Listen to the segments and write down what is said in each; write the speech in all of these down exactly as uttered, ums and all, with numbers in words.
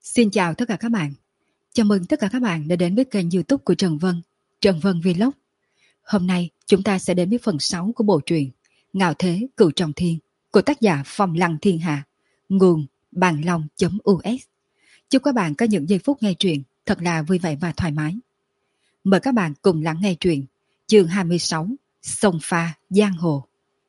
Xin chào tất cả các bạn. Chào mừng tất cả các bạn đã đến với kênh YouTube của Trần Vân, Trần Vân Vlog. Hôm nay chúng ta sẽ đến với phần sáu của bộ truyện Ngạo Thế Cửu Trọng Thiên của tác giả Phong Lăng Thiên Hạ, nguồn bằng long.us. Chúc các bạn có những giây phút nghe truyện thật là vui vẻ và thoải mái. Mời các bạn cùng lắng nghe truyện chương hai mươi sáu, Sông Pha Giang Hồ.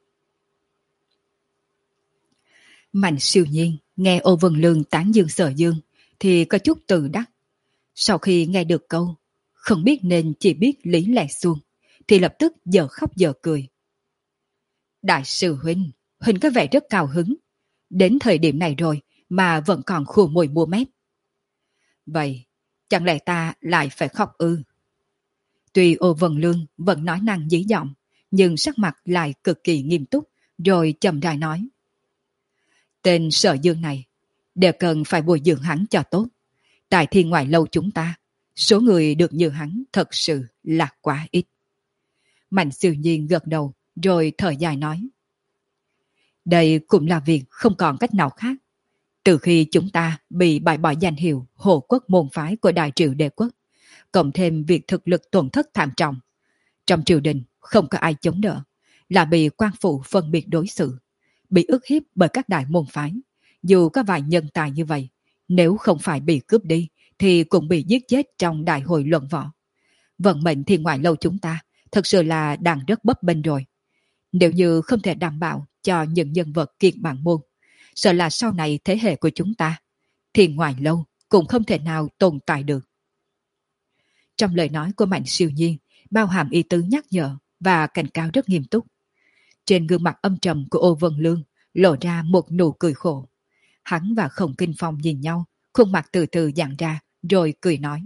Mạnh Siêu Nhiên nghe Ô Vân Lương tán dương Sở Dương thì có chút tự đắc. Sau khi nghe được câu không biết nên chỉ biết lý lẽ xuông thì lập tức giờ khóc giờ cười. Đại sư huynh, huynh có vẻ rất cao hứng. Đến thời điểm này rồi mà vẫn còn khua môi mua mép. Vậy chẳng lẽ ta lại phải khóc ư? Tuy Ô Vân Lương vẫn nói năng dí giọng, nhưng sắc mặt lại cực kỳ nghiêm túc, rồi chậm rãi nói. Tên Sở Dương này đều cần phải bồi dưỡng hắn cho tốt. Tại Thiên Ngoại Lâu chúng ta, số người được như hắn thật sự là quá ít. Mạnh Siêu Nhiên gật đầu rồi thở dài nói. Đây cũng là việc không còn cách nào khác. Từ khi chúng ta bị bại bỏ danh hiệu hộ quốc môn phái của Đại Triệu Đế Quốc, cộng thêm việc thực lực tổn thất thảm trọng, trong triều đình không có ai chống đỡ, là bị quan phủ phân biệt đối xử, bị ức hiếp bởi các đại môn phái. Dù có vài nhân tài như vậy, nếu không phải bị cướp đi thì cũng bị giết chết trong đại hội luận võ. Vận mệnh Thiên Ngoại Lâu chúng ta thật sự là đang rất bấp bênh rồi. Nếu như không thể đảm bảo cho những nhân vật kiệt bản môn, sợ là sau này thế hệ của chúng ta, Thiên Ngoại Lâu cũng không thể nào tồn tại được. Trong lời nói của Mạnh Siêu Nhiên bao hàm ý tứ nhắc nhở và cảnh cáo rất nghiêm túc. Trên gương mặt âm trầm của Ô Vân Lương lộ ra một nụ cười khổ. Hắn và Khổng Kinh Phong nhìn nhau, khuôn mặt từ từ giãn ra, rồi cười nói.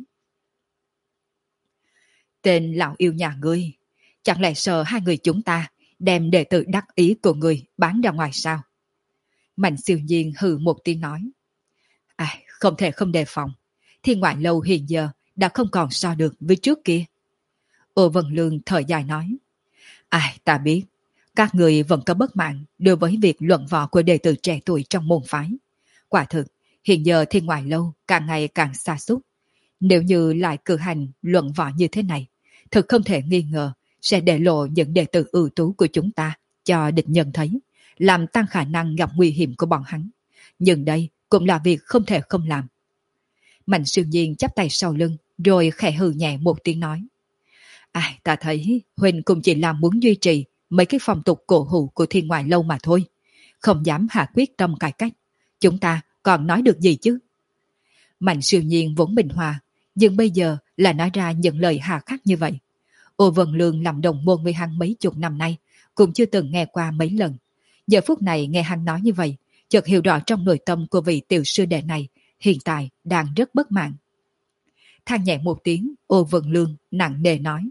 Tên lão yêu nhà ngươi, chẳng lẽ sợ hai người chúng ta đem đệ tử đắc ý của ngươi bán ra ngoài sao? Mạnh Siêu Nhiên hừ một tiếng nói. À, không thể không đề phòng. Thiên Ngoại Lâu hiện giờ đã không còn so được với trước kia. Ô Vân Lương thở dài nói. Ai, ta biết, các người vẫn có bất mãn đối với việc luận võ của đệ tử trẻ tuổi trong môn phái. Quả thực, hiện giờ Thiên Ngoại Lâu càng ngày càng xa xúc. Nếu như lại cử hành luận võ như thế này, thực không thể nghi ngờ sẽ để lộ những đệ tử ưu tú của chúng ta cho địch nhân thấy, làm tăng khả năng gặp nguy hiểm của bọn hắn. Nhưng đây cũng là việc không thể không làm. Mạnh Siêu Nhiên chắp tay sau lưng, rồi khẽ hừ nhẹ một tiếng nói. Ai, ta thấy Huỳnh cũng chỉ là muốn duy trì mấy cái phong tục cổ hủ của Thiên Ngoại Lâu mà thôi, không dám hạ quyết tâm cải cách. Chúng ta còn nói được gì chứ? Mạnh Siêu Nhiên vốn bình hòa, nhưng bây giờ là nói ra những lời hà khắc như vậy. Ô Vân Lương làm đồng môn với hắn mấy chục năm nay, cũng chưa từng nghe qua mấy lần. Giờ phút này nghe hắn nói như vậy, chợt hiểu rõ trong nội tâm của vị tiểu sư đệ này hiện tại đang rất bất mãn. Than nhẹ một tiếng, Ô Vân Lương nặng nề nói.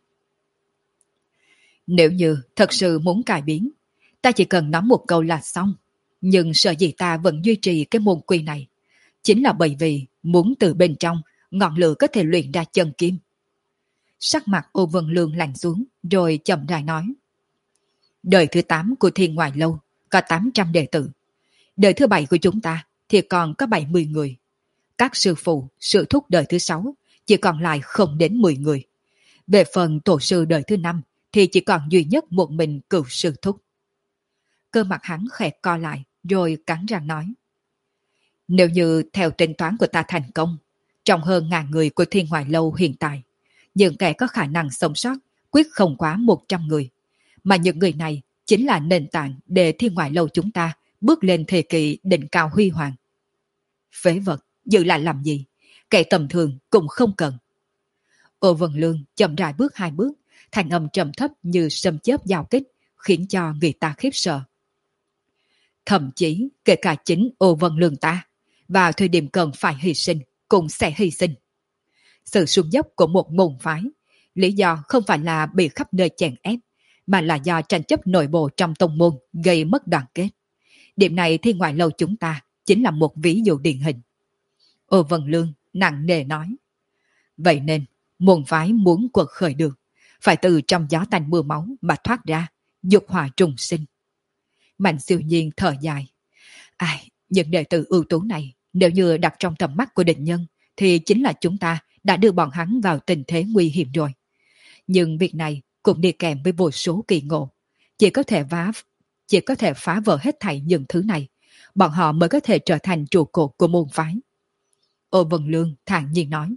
Nếu như thật sự muốn cải biến, ta chỉ cần nói một câu là xong. Nhưng sợ gì ta vẫn duy trì cái môn quy này, chính là bởi vì muốn từ bên trong ngọn lửa có thể luyện ra chân kim. Sắc mặt Ô Vân Lương lạnh xuống, rồi chậm rãi nói. Đời thứ tám của Thiên Ngoại Lâu có tám trăm đệ tử. Đời thứ bảy của chúng ta thì còn có bảy mươi người. Các sư phụ, sư thúc đời thứ sáu chỉ còn lại không đến mười người. Về phần tổ sư đời thứ năm thì chỉ còn duy nhất một mình cửu sư thúc. Cơ mặt hắn khẽ co lại, rồi cắn răng nói. Nếu như theo tính toán của ta thành công, trong hơn ngàn người của Thiên Ngoại Lâu hiện tại, những kẻ có khả năng sống sót quyết không quá một trăm người. Mà những người này chính là nền tảng để Thiên Ngoại Lâu chúng ta bước lên thời kỳ đỉnh cao huy hoàng. Phế vật, giữ lại làm gì? Kẻ tầm thường cũng không cần. Ô Vân Lương chậm rãi bước hai bước, thành âm trầm thấp như sấm chớp giao kích, khiến cho người ta khiếp sợ. Thậm chí kể cả chính Ô Vân Lương ta, vào thời điểm cần phải hy sinh, cũng sẽ hy sinh. Sự xuống dốc của một môn phái, lý do không phải là bị khắp nơi chèn ép, mà là do tranh chấp nội bộ trong tông môn gây mất đoàn kết. Điểm này Thiên Ngoại Lâu chúng ta chính là một ví dụ điển hình. Ô Vân Lương nặng nề nói. Vậy nên, môn phái muốn quật khởi được, phải từ trong gió tanh mưa máu mà thoát ra, dục hỏa trùng sinh. Mạnh Siêu Nhiên thở dài. Ai, những đệ tử ưu tú này Nếu như đặt trong tầm mắt của địch nhân, thì chính là chúng ta đã đưa bọn hắn vào tình thế nguy hiểm rồi. Nhưng việc này cũng đi kèm với vô số kỳ ngộ. Chỉ có thể phá, chỉ có thể phá vỡ hết thảy những thứ này, bọn họ mới có thể trở thành trụ cột của môn phái. Ô Vân Lương thản nhiên nói.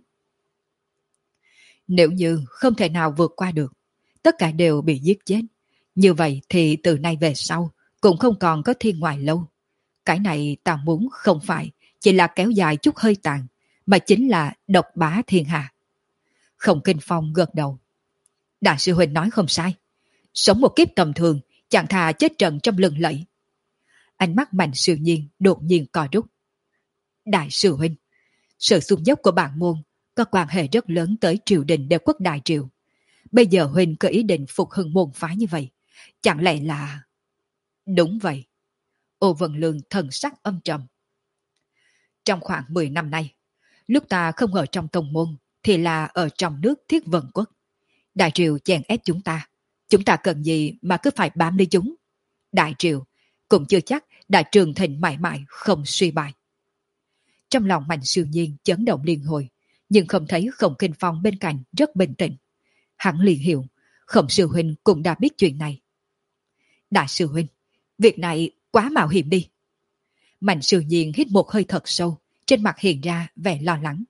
Nếu như không thể nào vượt qua được, tất cả đều bị giết chết, như vậy thì từ nay về sau cũng không còn có thiên ngoại lâu. Cái này ta muốn không phải chỉ là kéo dài chút hơi tàn, mà chính là độc bá thiên hạ. Khổng Kinh Phong gật đầu. Đại sư huynh nói không sai. Sống một kiếp tầm thường, chẳng thà chết trận trong lừng lẫy. Ánh mắt Mạnh Siêu Nhiên đột nhiên co rút. Đại sư huynh, sự xuống dốc của bản môn có quan hệ rất lớn tới triều đình đế quốc Đại Triều. Bây giờ huynh có ý định phục hưng môn phái như vậy, chẳng lẽ là... Đúng vậy. Ô Vân Lương thần sắc âm trầm. Trong khoảng mười năm nay, lúc ta không ở trong tông môn thì là ở trong nước Thiết Vân Quốc. Đại Triều chèn ép chúng ta, chúng ta cần gì mà cứ phải bám lấy chúng. Đại Triều cũng chưa chắc đã trường thịnh mãi mãi không suy bại. Trong lòng Mạnh Siêu Nhiên chấn động liên hồi, nhưng không thấy Khổng Kinh Phong bên cạnh rất bình tĩnh. Hắn liền hiểu, Khổng Sư Huynh cũng đã biết chuyện này. Đại sư Huynh, việc này quá mạo hiểm đi. Mạnh Siêu Nhiên hít một hơi thật sâu, trên mặt hiện ra vẻ lo lắng.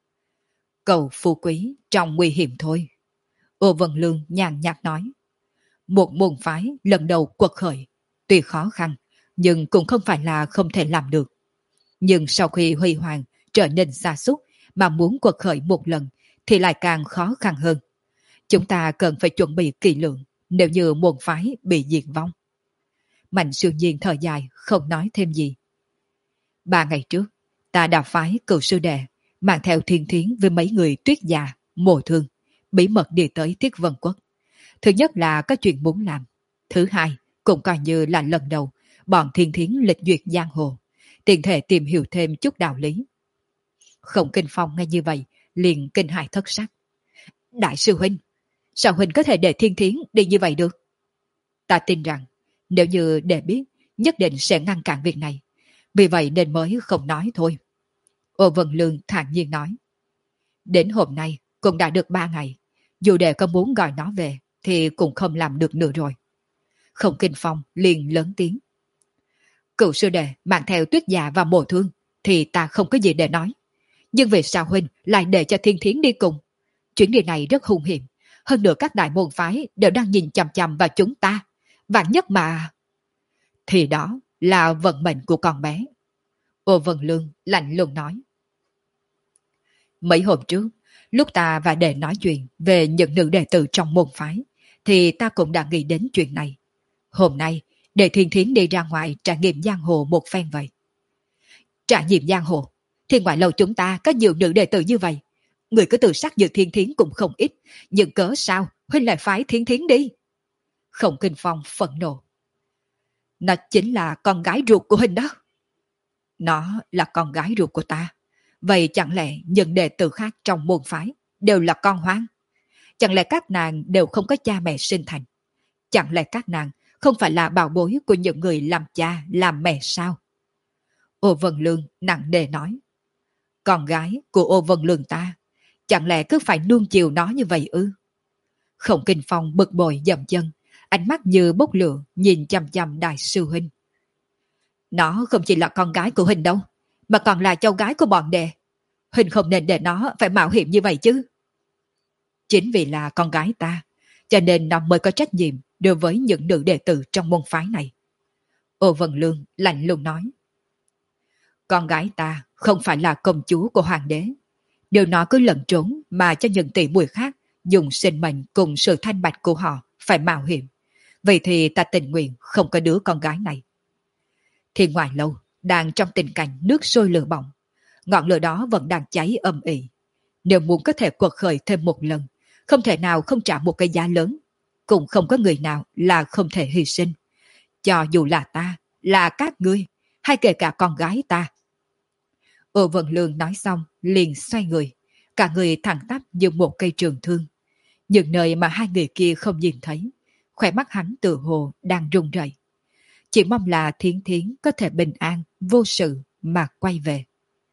Cầu phú quý trong nguy hiểm thôi. Ô Vân Lương nhàn nhạt nói. Một môn phái lần đầu quật khởi, tuy khó khăn, nhưng cũng không phải là không thể làm được. Nhưng sau khi huy hoàng trở nên sa sút mà muốn quật khởi một lần thì lại càng khó khăn hơn. Chúng ta cần phải chuẩn bị kỹ lưỡng nếu như môn phái bị diệt vong. Mạnh Siêu Nhiên thở dài không nói thêm gì. Ba ngày trước, ta đã phái cựu sư đệ mang theo Thiên Thiến với mấy người Tuyết Già, Mộ Thương, bí mật đi tới Thiết Vân Quốc. Thứ nhất là có chuyện muốn làm. Thứ hai, cũng coi như là lần đầu bọn Thiên Thiến lịch duyệt giang hồ, tiện thể tìm hiểu thêm chút đạo lý. Khổng Kinh Phong nghe như vậy, liền kinh hãi thất sắc. Đại sư huynh, sao huynh có thể để Thiên Thiến đi như vậy được? Ta tin rằng, nếu như để biết, nhất định sẽ ngăn cản việc này. Vì vậy nên mới không nói thôi. Ô Vân Lương thản nhiên nói. Đến hôm nay cũng đã được ba ngày. Dù đệ có muốn gọi nó về thì cũng không làm được nữa rồi. Khổng Kinh Phong liền lớn tiếng. Cựu sư đệ mang theo Tuyết Già và Mộ Thương thì ta không có gì để nói. Nhưng vì sao huynh lại để cho Thiên Thiến đi cùng? Chuyến đi này rất hung hiểm. Hơn nữa các đại môn phái đều đang nhìn chằm chằm vào chúng ta. Vạn nhất mà... Thì đó là vận mệnh của con bé. Ô Vân Lương lạnh lùng nói. Mấy hôm trước, lúc ta và đệ nói chuyện về những nữ đệ tử trong môn phái, thì ta cũng đã nghĩ đến chuyện này. Hôm nay, để Thiên Thiến đi ra ngoài trải nghiệm giang hồ một phen vậy. Trải nghiệm giang hồ? Thì ngoài lâu chúng ta có nhiều nữ đệ tử như vậy. Người có tự sắc như Thiên Thiến cũng không ít, nhưng cớ sao huynh lại phái Thiên Thiến đi? Khổng Kinh Phong phẫn nộ. Nó chính là con gái ruột của huynh đó. Nó là con gái ruột của ta. Vậy chẳng lẽ những đệ tử khác trong môn phái đều là con hoang? Chẳng lẽ các nàng đều không có cha mẹ sinh thành? Chẳng lẽ các nàng không phải là bảo bối của những người làm cha, làm mẹ sao? Ô Vân Lương nặng nề nói. Con gái của Ô Vân Lương ta, chẳng lẽ cứ phải nuông chiều nó như vậy ư? Khổng Kinh Phong bực bội dậm chân, ánh mắt như bốc lửa nhìn chằm chằm đại sư huynh. Nó không chỉ là con gái của huynh đâu, mà còn là cháu gái của bọn đệ. Huynh không nên để nó phải mạo hiểm như vậy chứ. Chính vì là con gái ta, cho nên nó mới có trách nhiệm đối với những nữ đệ tử trong môn phái này. Ô Vân Lương lạnh lùng nói. Con gái ta không phải là công chúa của hoàng đế. Nếu nó cứ lẩn trốn mà cho những tỷ muội khác dùng sinh mệnh cùng sự thanh bạch của họ phải mạo hiểm, vậy thì ta tình nguyện không có đứa con gái này. Thì ngoài lâu đang trong tình cảnh nước sôi lửa bỏng, ngọn lửa đó vẫn đang cháy âm ỉ. Nếu muốn có thể quật khởi thêm một lần, không thể nào không trả một cái giá lớn, cũng không có người nào là không thể hy sinh, cho dù là ta, là các ngươi, hay kể cả con gái ta. Ô Vân Lương nói xong liền xoay người, cả người thẳng tắp như một cây trường thương. Những nơi mà hai người kia không nhìn thấy, khỏe mắt hắn tự hồ đang run rẩy. Chỉ mong là Thiến Thiến có thể bình an, vô sự mà quay về.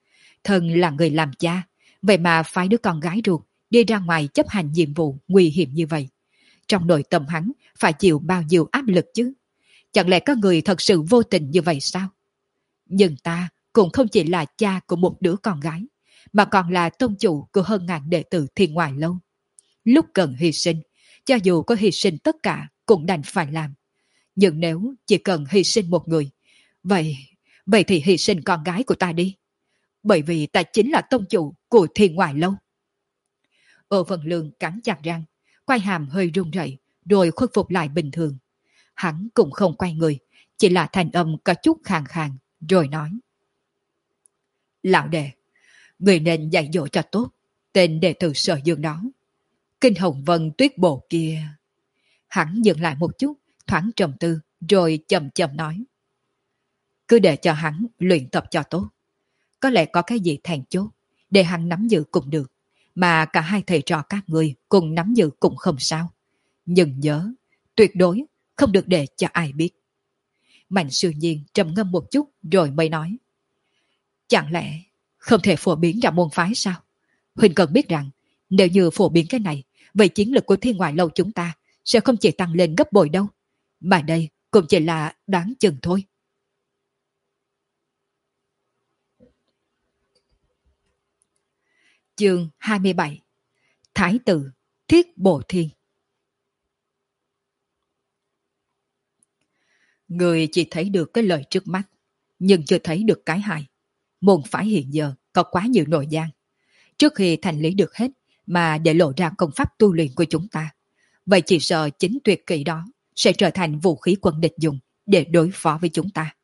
Thân là người làm cha, vậy mà phái đứa con gái ruột đi ra ngoài chấp hành nhiệm vụ nguy hiểm như vậy. Trong nội tâm hắn phải chịu bao nhiêu áp lực chứ? Chẳng lẽ có người thật sự vô tình như vậy sao? Nhưng ta cũng không chỉ là cha của một đứa con gái, mà còn là tôn chủ của hơn ngàn đệ tử Thiên Ngoại Lâu. Lúc cần hy sinh, cho dù có hy sinh tất cả cũng đành phải làm. Nhưng nếu chỉ cần hy sinh một người, vậy, vậy thì hy sinh con gái của ta đi. Bởi vì ta chính là tôn chủ của Thiên Ngoại Lâu. Ô Vân Lương cắn chặt răng, quai hàm hơi run rẩy, rồi khôi phục lại bình thường. Hắn cũng không quay người, chỉ là thanh âm có chút khàn khàn, rồi nói. Lão đệ, người nên dạy dỗ cho tốt, tên đệ tử Sở Dương đó. Kinh Hồng Vân Tuyết Bộ kia. Hắn dừng lại một chút, thoáng trầm tư, rồi chậm chậm nói. Cứ để cho hắn luyện tập cho tốt. Có lẽ có cái gì thèn chốt, để hắn nắm giữ cũng được, mà cả hai thầy trò các người cùng nắm giữ cũng không sao. Nhưng nhớ, tuyệt đối không được để cho ai biết. Mạnh Sư Nhiên trầm ngâm một chút rồi mới nói. Chẳng lẽ không thể phổ biến ra môn phái sao? Huỳnh cần biết rằng, nếu như phổ biến cái này, vậy chiến lực của Thiên Ngoại Lâu chúng ta sẽ không chỉ tăng lên gấp bội đâu, mà đây cũng chỉ là đáng chừng thôi. Chương hai mươi bảy. Thái tử Thiết Bộ Thiên. Người chỉ thấy được cái lời trước mắt, nhưng chưa thấy được cái hại. Môn phái hiện giờ có quá nhiều nội gian. Trước khi thành lý được hết mà để lộ ra công pháp tu luyện của chúng ta, vậy chỉ sợ chính tuyệt kỹ đó sẽ trở thành vũ khí quân địch dùng để đối phó với chúng ta.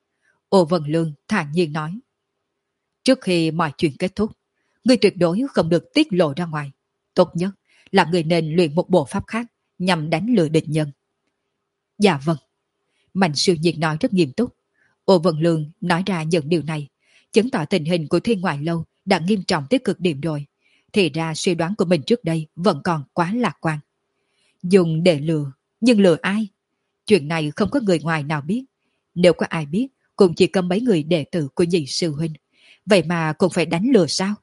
Ô Vân Lương thản nhiên nói. Trước khi mọi chuyện kết thúc, người tuyệt đối không được tiết lộ ra ngoài. Tốt nhất là người nên luyện một bộ pháp khác nhằm đánh lừa địch nhân. Dạ vâng. Mạnh Siêu Nhiên nói rất nghiêm túc. Ô Vân Lương nói ra những điều này, chứng tỏ tình hình của Thiên Ngoại Lâu đã nghiêm trọng tới cực điểm rồi. Thì ra suy đoán của mình trước đây vẫn còn quá lạc quan. Dùng để lừa, nhưng lừa ai? Chuyện này không có người ngoài nào biết. Nếu có ai biết, cũng chỉ có mấy người đệ tử của nhị sư huynh. Vậy mà cũng phải đánh lừa sao?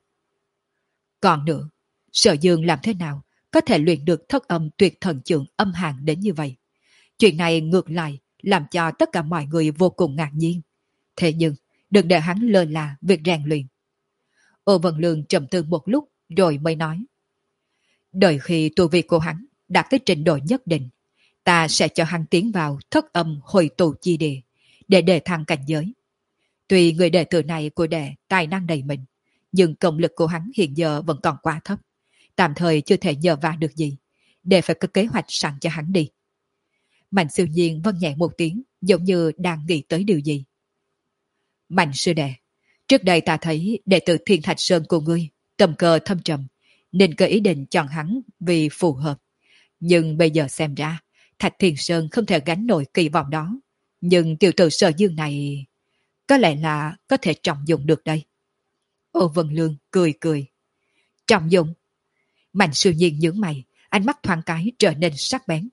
Còn nữa, Sở Dương làm thế nào có thể luyện được thất âm tuyệt thần trưởng âm hàn đến như vậy? Chuyện này ngược lại làm cho tất cả mọi người vô cùng ngạc nhiên. Thế nhưng, đừng để hắn lơ là việc rèn luyện. Ô Vân Lương trầm tư một lúc rồi mới nói. Đợi khi tu vi của hắn đạt tới trình độ nhất định, ta sẽ cho hắn tiến vào thất âm hồi tụ chi địa để đề thăng cảnh giới. Tuy người đệ tử này của đệ tài năng đầy mình, nhưng công lực của hắn hiện giờ vẫn còn quá thấp, tạm thời chưa thể nhờ vả được gì, để phải có kế hoạch sẵn cho hắn đi. Mạnh Siêu Nhiên vâng nhẹ một tiếng, giống như đang nghĩ tới điều gì. Mạnh sư đệ, trước đây ta thấy đệ tử Thiên Thạch Sơn của ngươi tầm cờ thâm trầm, nên có ý định chọn hắn vì phù hợp. Nhưng bây giờ xem ra, Thạch Thiên Sơn không thể gánh nổi kỳ vọng đó. Nhưng tiểu tử Sở Dương này có lẽ là có thể trọng dụng được đây. Ô Vân Lương cười cười. Trọng dụng? Mạnh Siêu Nhiên nhướng mày, ánh mắt thoáng cái trở nên sắc bén.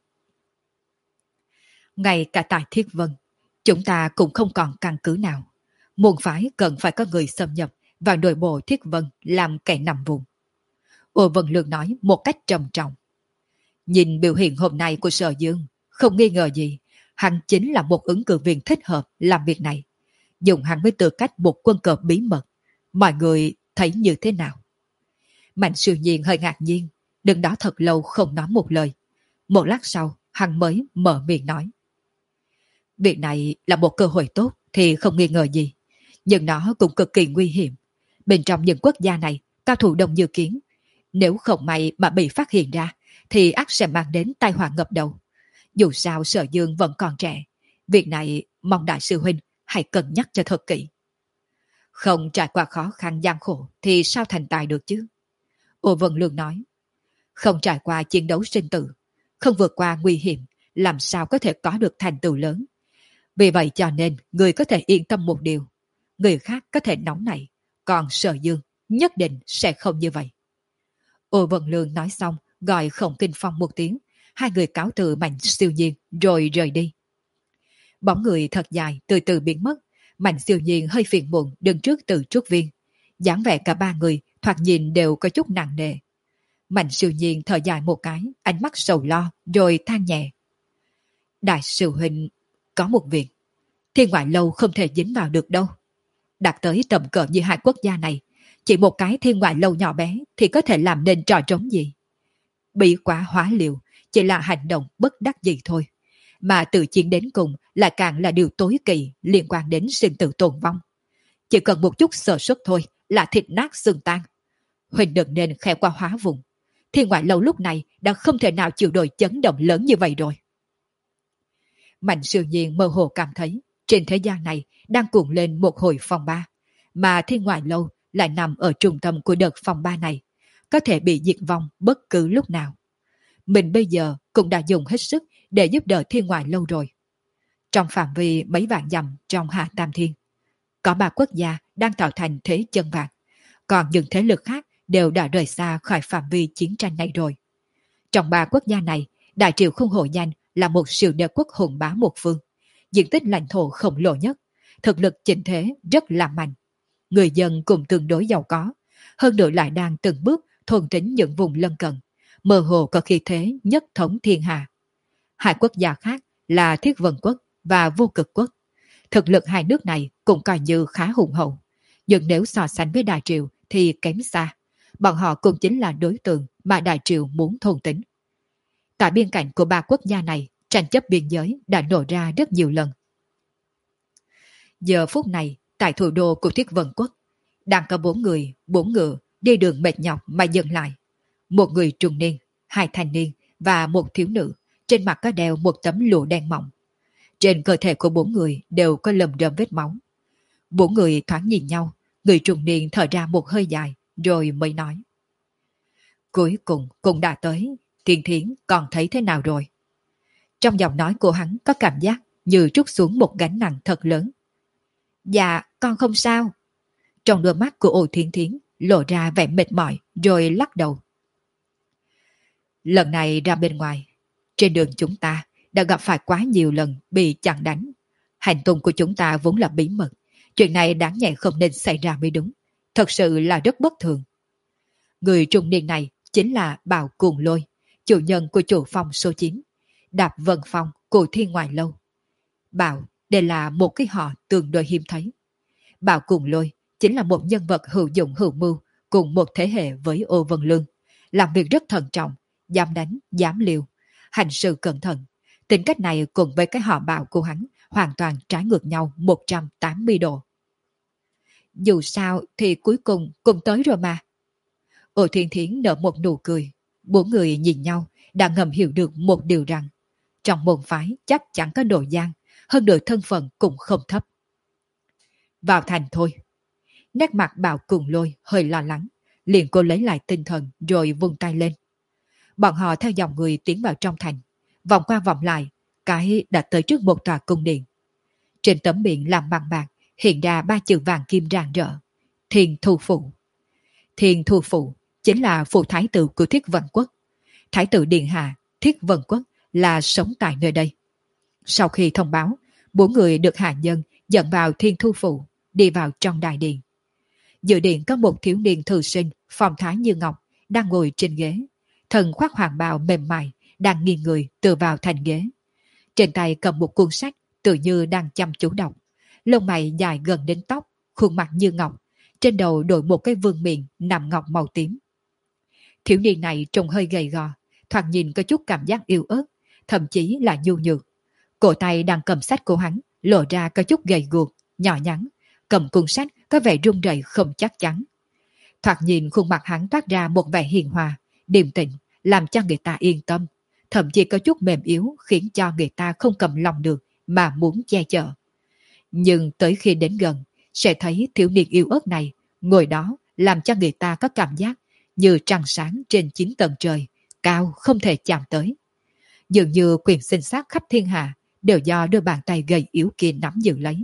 Ngay cả tại Thiết Vân, chúng ta cũng không còn căn cứ nào. Môn phái cần phải có người xâm nhập vào nội bộ Thiết Vân làm kẻ nằm vùng. Ô Vân Lương nói một cách trầm trọng. Nhìn biểu hiện hôm nay của Sở Dương, không nghi ngờ gì, hắn chính là một ứng cử viên thích hợp làm việc này. Dùng hắn với tư cách một quân cờ bí mật. Mọi người thấy như thế nào? Mạnh Siêu Nhiên hơi ngạc nhiên, đứng đó thật lâu không nói một lời. Một lát sau, hắn mới mở miệng nói. Việc này là một cơ hội tốt thì không nghi ngờ gì, nhưng nó cũng cực kỳ nguy hiểm. Bên trong những quốc gia này, cao thủ đông như kiến. Nếu không may mà bị phát hiện ra, thì ắt sẽ mang đến tai họa ngập đầu. Dù sao Sở Dương vẫn còn trẻ, việc này mong đại sư huynh hãy cân nhắc cho thật kỹ. Không trải qua khó khăn gian khổ thì sao thành tài được chứ? Ô Vân Lương nói. Không trải qua chiến đấu sinh tử, không vượt qua nguy hiểm, làm sao có thể có được thành tựu lớn. Vì vậy cho nên người có thể yên tâm một điều, người khác có thể nóng nảy, còn Sở Dương nhất định sẽ không như vậy. Ô Vân Lương nói xong, gọi Khổng Kinh Phong một tiếng, hai người cáo từ Mạnh Siêu Nhiên rồi rời đi. Bóng người thật dài từ từ biến mất, Mạnh Siêu Nhiên hơi phiền muộn đứng trước Từ Trúc Viên, dáng vẻ cả ba người thoạt nhìn đều có chút nặng nề. Mạnh Siêu Nhiên thở dài một cái, ánh mắt sầu lo, rồi than nhẹ. Đại sư huynh, có một việc, Thiên Ngoại Lâu không thể dính vào được đâu. Đạt tới tầm cỡ như hai quốc gia này, chỉ một cái Thiên Ngoại Lâu nhỏ bé thì có thể làm nên trò trống gì. Bị quả hóa liều chỉ là hành động bất đắc dĩ thôi, mà tự chiến đến cùng lại càng là điều tối kỵ liên quan đến sinh tử tồn vong. Chỉ cần một chút sơ suất thôi là thịt nát xương tan. Huỳnh đừng nên khéo qua hóa vùng. Thiên Ngoại Lâu lúc này đã không thể nào chịu nổi chấn động lớn như vậy rồi. Mạnh Siêu Nhiên mơ hồ cảm thấy trên thế gian này đang cuộn lên một hồi phong ba, mà Thiên Ngoại Lâu lại nằm ở trung tâm của đợt phong ba này, có thể bị diệt vong bất cứ lúc nào. Mình bây giờ cũng đã dùng hết sức để giúp đỡ Thiên Ngoại Lâu rồi. Trong phạm vi mấy vạn dặm trong Hạ Tam Thiên, có ba quốc gia đang tạo thành thế chân vạc, còn những thế lực khác đều đã rời xa khỏi phạm vi chiến tranh này rồi. Trong ba quốc gia này, Đại Triệu Không Hổ Danh là một siêu đế quốc hùng bá một phương, diện tích lãnh thổ khổng lồ nhất, thực lực chỉnh thế rất là mạnh. Người dân cũng tương đối giàu có, hơn nữa lại đang từng bước thôn tính những vùng lân cận, mơ hồ có khí thế nhất thống thiên hạ. Hai quốc gia khác là Thiết Vân Quốc và Vô Cực Quốc. Thực lực hai nước này cũng coi như khá hùng hậu, nhưng nếu so sánh với Đại Triệu thì kém xa. Bọn họ cũng chính là đối tượng mà Đại Triệu muốn thôn tính. Tại biên cảnh của ba quốc gia này, tranh chấp biên giới đã nổ ra rất nhiều lần. Giờ phút này, tại thủ đô của Thiết Vân Quốc, đang có bốn người, bốn ngựa đi đường mệt nhọc mà dừng lại. Một người trung niên, hai thanh niên và một thiếu nữ, trên mặt có đeo một tấm lụa đen mỏng. Trên cơ thể của bốn người đều có lầm rầm vết máu. Bốn người thoáng nhìn nhau, người trung niên thở ra một hơi dài, rồi mới nói. Cuối cùng cũng đã tới, Thiên Thiến còn thấy thế nào rồi? Trong giọng nói của hắn có cảm giác như trút xuống một gánh nặng thật lớn. Dạ, con không sao. Trong đôi mắt của Ô Thiên Thiến lộ ra vẻ mệt mỏi, rồi lắc đầu. Lần này ra bên ngoài, trên đường chúng ta đã gặp phải quá nhiều lần bị chặn đánh. Hành tung của chúng ta vốn là bí mật. Chuyện này đáng nhẽ không nên xảy ra mới đúng. Thật sự là rất bất thường. Người trung niên này chính là Bảo Cuồng Lôi, chủ nhân của chủ phòng số chín, Đạp Vân Phong của Thiên Ngoại Lâu. Bảo đây là một cái họ tương đối hiếm thấy. Bảo Cuồng Lôi chính là một nhân vật hữu dụng hữu mưu cùng một thế hệ với Ô Vân Lương, làm việc rất thận trọng, dám đánh, dám liều, hành sự cẩn thận. Tính cách này cùng với cái họ Bảo của hắn hoàn toàn trái ngược nhau một trăm tám mươi độ. Dù sao thì cuối cùng cũng tới rồi mà. Ô Thiên Thiến nở một nụ cười. Bốn người nhìn nhau đã ngầm hiểu được một điều rằng trong môn phái chắc chắn có độ gian, hơn nữa thân phận cũng không thấp. Vào thành thôi. Nét mặt Bảo Cuồng Lôi hơi lo lắng, liền cô lấy lại tinh thần rồi vung tay lên. Bọn họ theo dòng người tiến vào trong thành, vòng qua vòng lại, cái đã tới trước một tòa cung điện. Trên tấm biển làm bằng bạc hiện ra ba chữ vàng kim rạng rỡ: Thiên Thu Phủ. Thiên Thu Phủ chính là phủ thái tử của Thiết Vân Quốc. Thái tử điện hạ Thiết Vân Quốc là sống tại nơi đây. Sau khi thông báo, bốn người được hạ nhân dẫn vào Thiên Thu Phủ, đi vào trong đại điện. Giữa điện có một thiếu niên thư sinh phong thái như ngọc đang ngồi trên ghế, thân khoác hoàng bào mềm mại, đang nghiêng người tựa vào thành ghế. Trên tay cầm một cuốn sách, tự như đang chăm chú đọc. Lông mày dài gần đến tóc, khuôn mặt như ngọc, trên đầu đội một cái vương miện nạm ngọc màu tím. Thiếu niên này trông hơi gầy gò, thoạt nhìn có chút cảm giác yếu ớt, thậm chí là nhu nhược. Cổ tay đang cầm sách của hắn lộ ra có chút gầy guộc, nhỏ nhắn, cầm cuốn sách có vẻ run rẩy không chắc chắn. Thoạt nhìn khuôn mặt hắn toát ra một vẻ hiền hòa, điềm tĩnh, làm cho người ta yên tâm, thậm chí có chút mềm yếu khiến cho người ta không cầm lòng được mà muốn che chở. Nhưng tới khi đến gần, sẽ thấy thiếu niên yếu ớt này ngồi đó làm cho người ta có cảm giác như trăng sáng trên chín tầng trời, cao không thể chạm tới. Dường như quyền sinh sát khắp thiên hạ đều do đôi bàn tay gầy yếu kia nắm giữ lấy.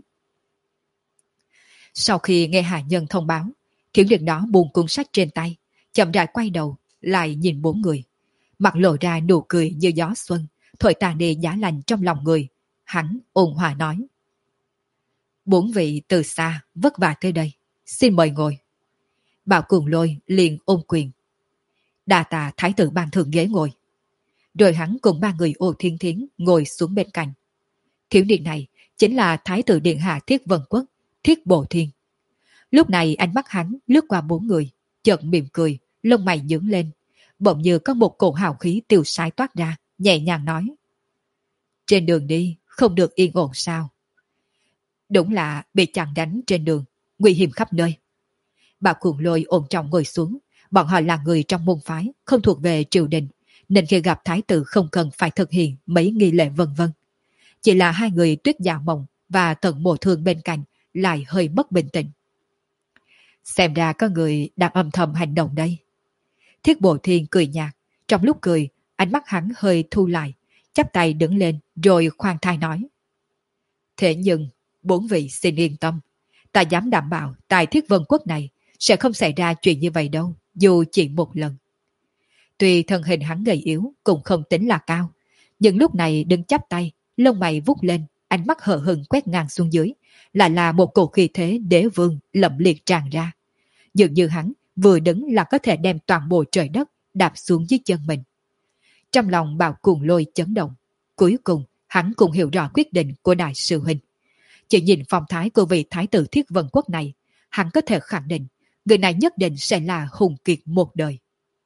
Sau khi nghe hạ nhân thông báo, thiếu niên đó buông cuốn sách trên tay, chậm rãi quay đầu, lại nhìn bốn người. Mặt lộ ra nụ cười như gió xuân, thổi tàn đi giá lạnh trong lòng người. Hắn ôn hòa nói. Bốn vị từ xa vất vả tới đây, xin mời ngồi. Bảo Cuồng Lôi liền ôm quyền. Đà tạ thái tử ban thượng ghế ngồi. Rồi hắn cùng ba người Ô Thiên Thiến ngồi xuống bên cạnh. Thiếu niên này chính là thái tử điện hạ Thiết Vân Quốc, Thiết Bộ Thiên. Lúc này ánh mắt hắn lướt qua bốn người, chợt mỉm cười, lông mày nhướng lên, bỗng như có một cổ hào khí tiêu sái toát ra, nhẹ nhàng nói: trên đường đi không được yên ổn sao? Đúng là bị chặn đánh trên đường, nguy hiểm khắp nơi. Bảo Cuồng Lôi ổn trọng ngồi xuống, bọn họ là người trong môn phái, không thuộc về triều đình, nên khi gặp thái tử không cần phải thực hiện mấy nghi lễ vân vân. Chỉ là hai người Tuyết Dạ Mộng và Tần Mộ Thương bên cạnh lại hơi mất bình tĩnh. Xem ra có người đang âm thầm hành động đây. Thiết Bộ Thiên cười nhạt, trong lúc cười, ánh mắt hắn hơi thu lại, chắp tay đứng lên rồi khoan thai nói: thế nhưng, bốn vị xin yên tâm, ta dám đảm bảo tại Thiết Vân Quốc này sẽ không xảy ra chuyện như vậy đâu, dù chỉ một lần. Tuy thân hình hắn gầy yếu cũng không tính là cao, nhưng lúc này đứng chắp tay, lông mày vút lên, ánh mắt hờ hững quét ngang xuống dưới, lại là một cổ khí thế đế vương lẫm liệt tràn ra. Dường như hắn vừa đứng là có thể đem toàn bộ trời đất đạp xuống dưới chân mình. Trong lòng Bảo Cuồng Lôi chấn động, cuối cùng hắn cũng hiểu rõ quyết định của đại sư huynh. Chỉ nhìn phong thái của vị thái tử Thiết Vân Quốc này, hắn có thể khẳng định người này nhất định sẽ là hùng kiệt một đời.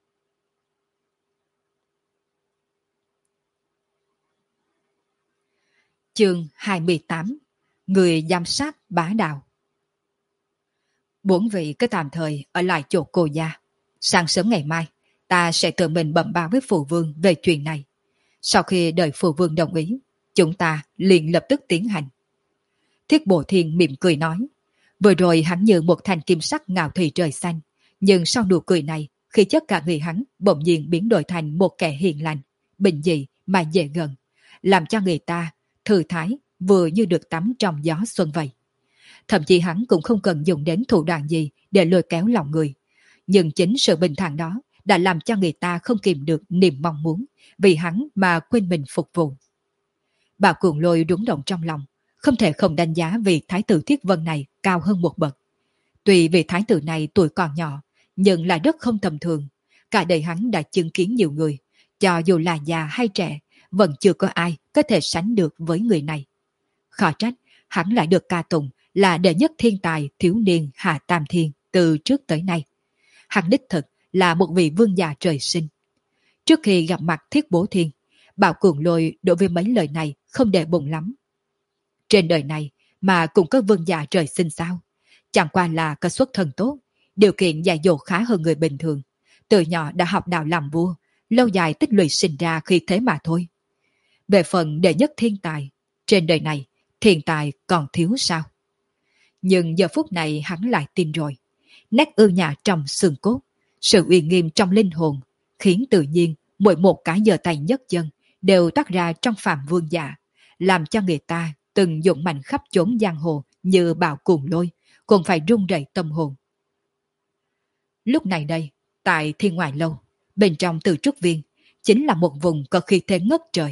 Chương hai mươi tám. Người giám sát bá đạo. Bốn vị cứ tạm thời ở lại chỗ cô gia. Sáng sớm ngày mai, ta sẽ tự mình bẩm báo với phụ vương về chuyện này. Sau khi đợi phụ vương đồng ý, chúng ta liền lập tức tiến hành. Thiết Bộ Thiên mỉm cười nói. Vừa rồi hắn như một thanh kim sắc ngạo thị trời xanh, nhưng sau nụ cười này, khi chất cả người hắn bỗng nhiên biến đổi thành một kẻ hiền lành, bình dị mà dễ gần, làm cho người ta thư thái vừa như được tắm trong gió xuân vậy. Thậm chí hắn cũng không cần dùng đến thủ đoạn gì để lôi kéo lòng người, nhưng chính sự bình thản đó đã làm cho người ta không kìm được niềm mong muốn vì hắn mà quên mình phục vụ. Bảo Cuồng Lôi rúng động trong lòng, không thể không đánh giá vị thái tử Thiết Vân này cao hơn một bậc. Tuy vị thái tử này tuổi còn nhỏ, nhưng lại rất không tầm thường. Cả đời hắn đã chứng kiến nhiều người, cho dù là già hay trẻ, vẫn chưa có ai có thể sánh được với người này. Khó trách, hắn lại được ca tụng là đệ nhất thiên tài thiếu niên Hạ Tam Thiên từ trước tới nay. Hắn đích thực là một vị vương già trời sinh. Trước khi gặp mặt Thiết Bố Thiên, Bảo Cuồng Lôi đối với mấy lời này không để bụng lắm. Trên đời này mà cũng có vương già trời sinh sao? Chẳng qua là có xuất thân tốt, điều kiện dạy dỗ khá hơn người bình thường. Từ nhỏ đã học đạo làm vua, lâu dài tích lũy sinh ra khi thế mà thôi. Về phần đệ nhất thiên tài, trên đời này thiên tài còn thiếu sao? Nhưng giờ phút này hắn lại tin rồi. Nét ưu nhã trong xương cốt, sự uy nghiêm trong linh hồn, khiến tự nhiên mỗi một cái giơ tay nhấc chân đều toát ra trong phàm vương giả, làm cho người ta từng dụng mạnh khắp chốn giang hồ như Bảo Cuồng Lôi cũng phải rung rẩy tâm hồn. Lúc này đây, tại Thiên Ngoại Lâu, bên trong Từ Trúc Viên, chính là một vùng có khí thế ngất trời.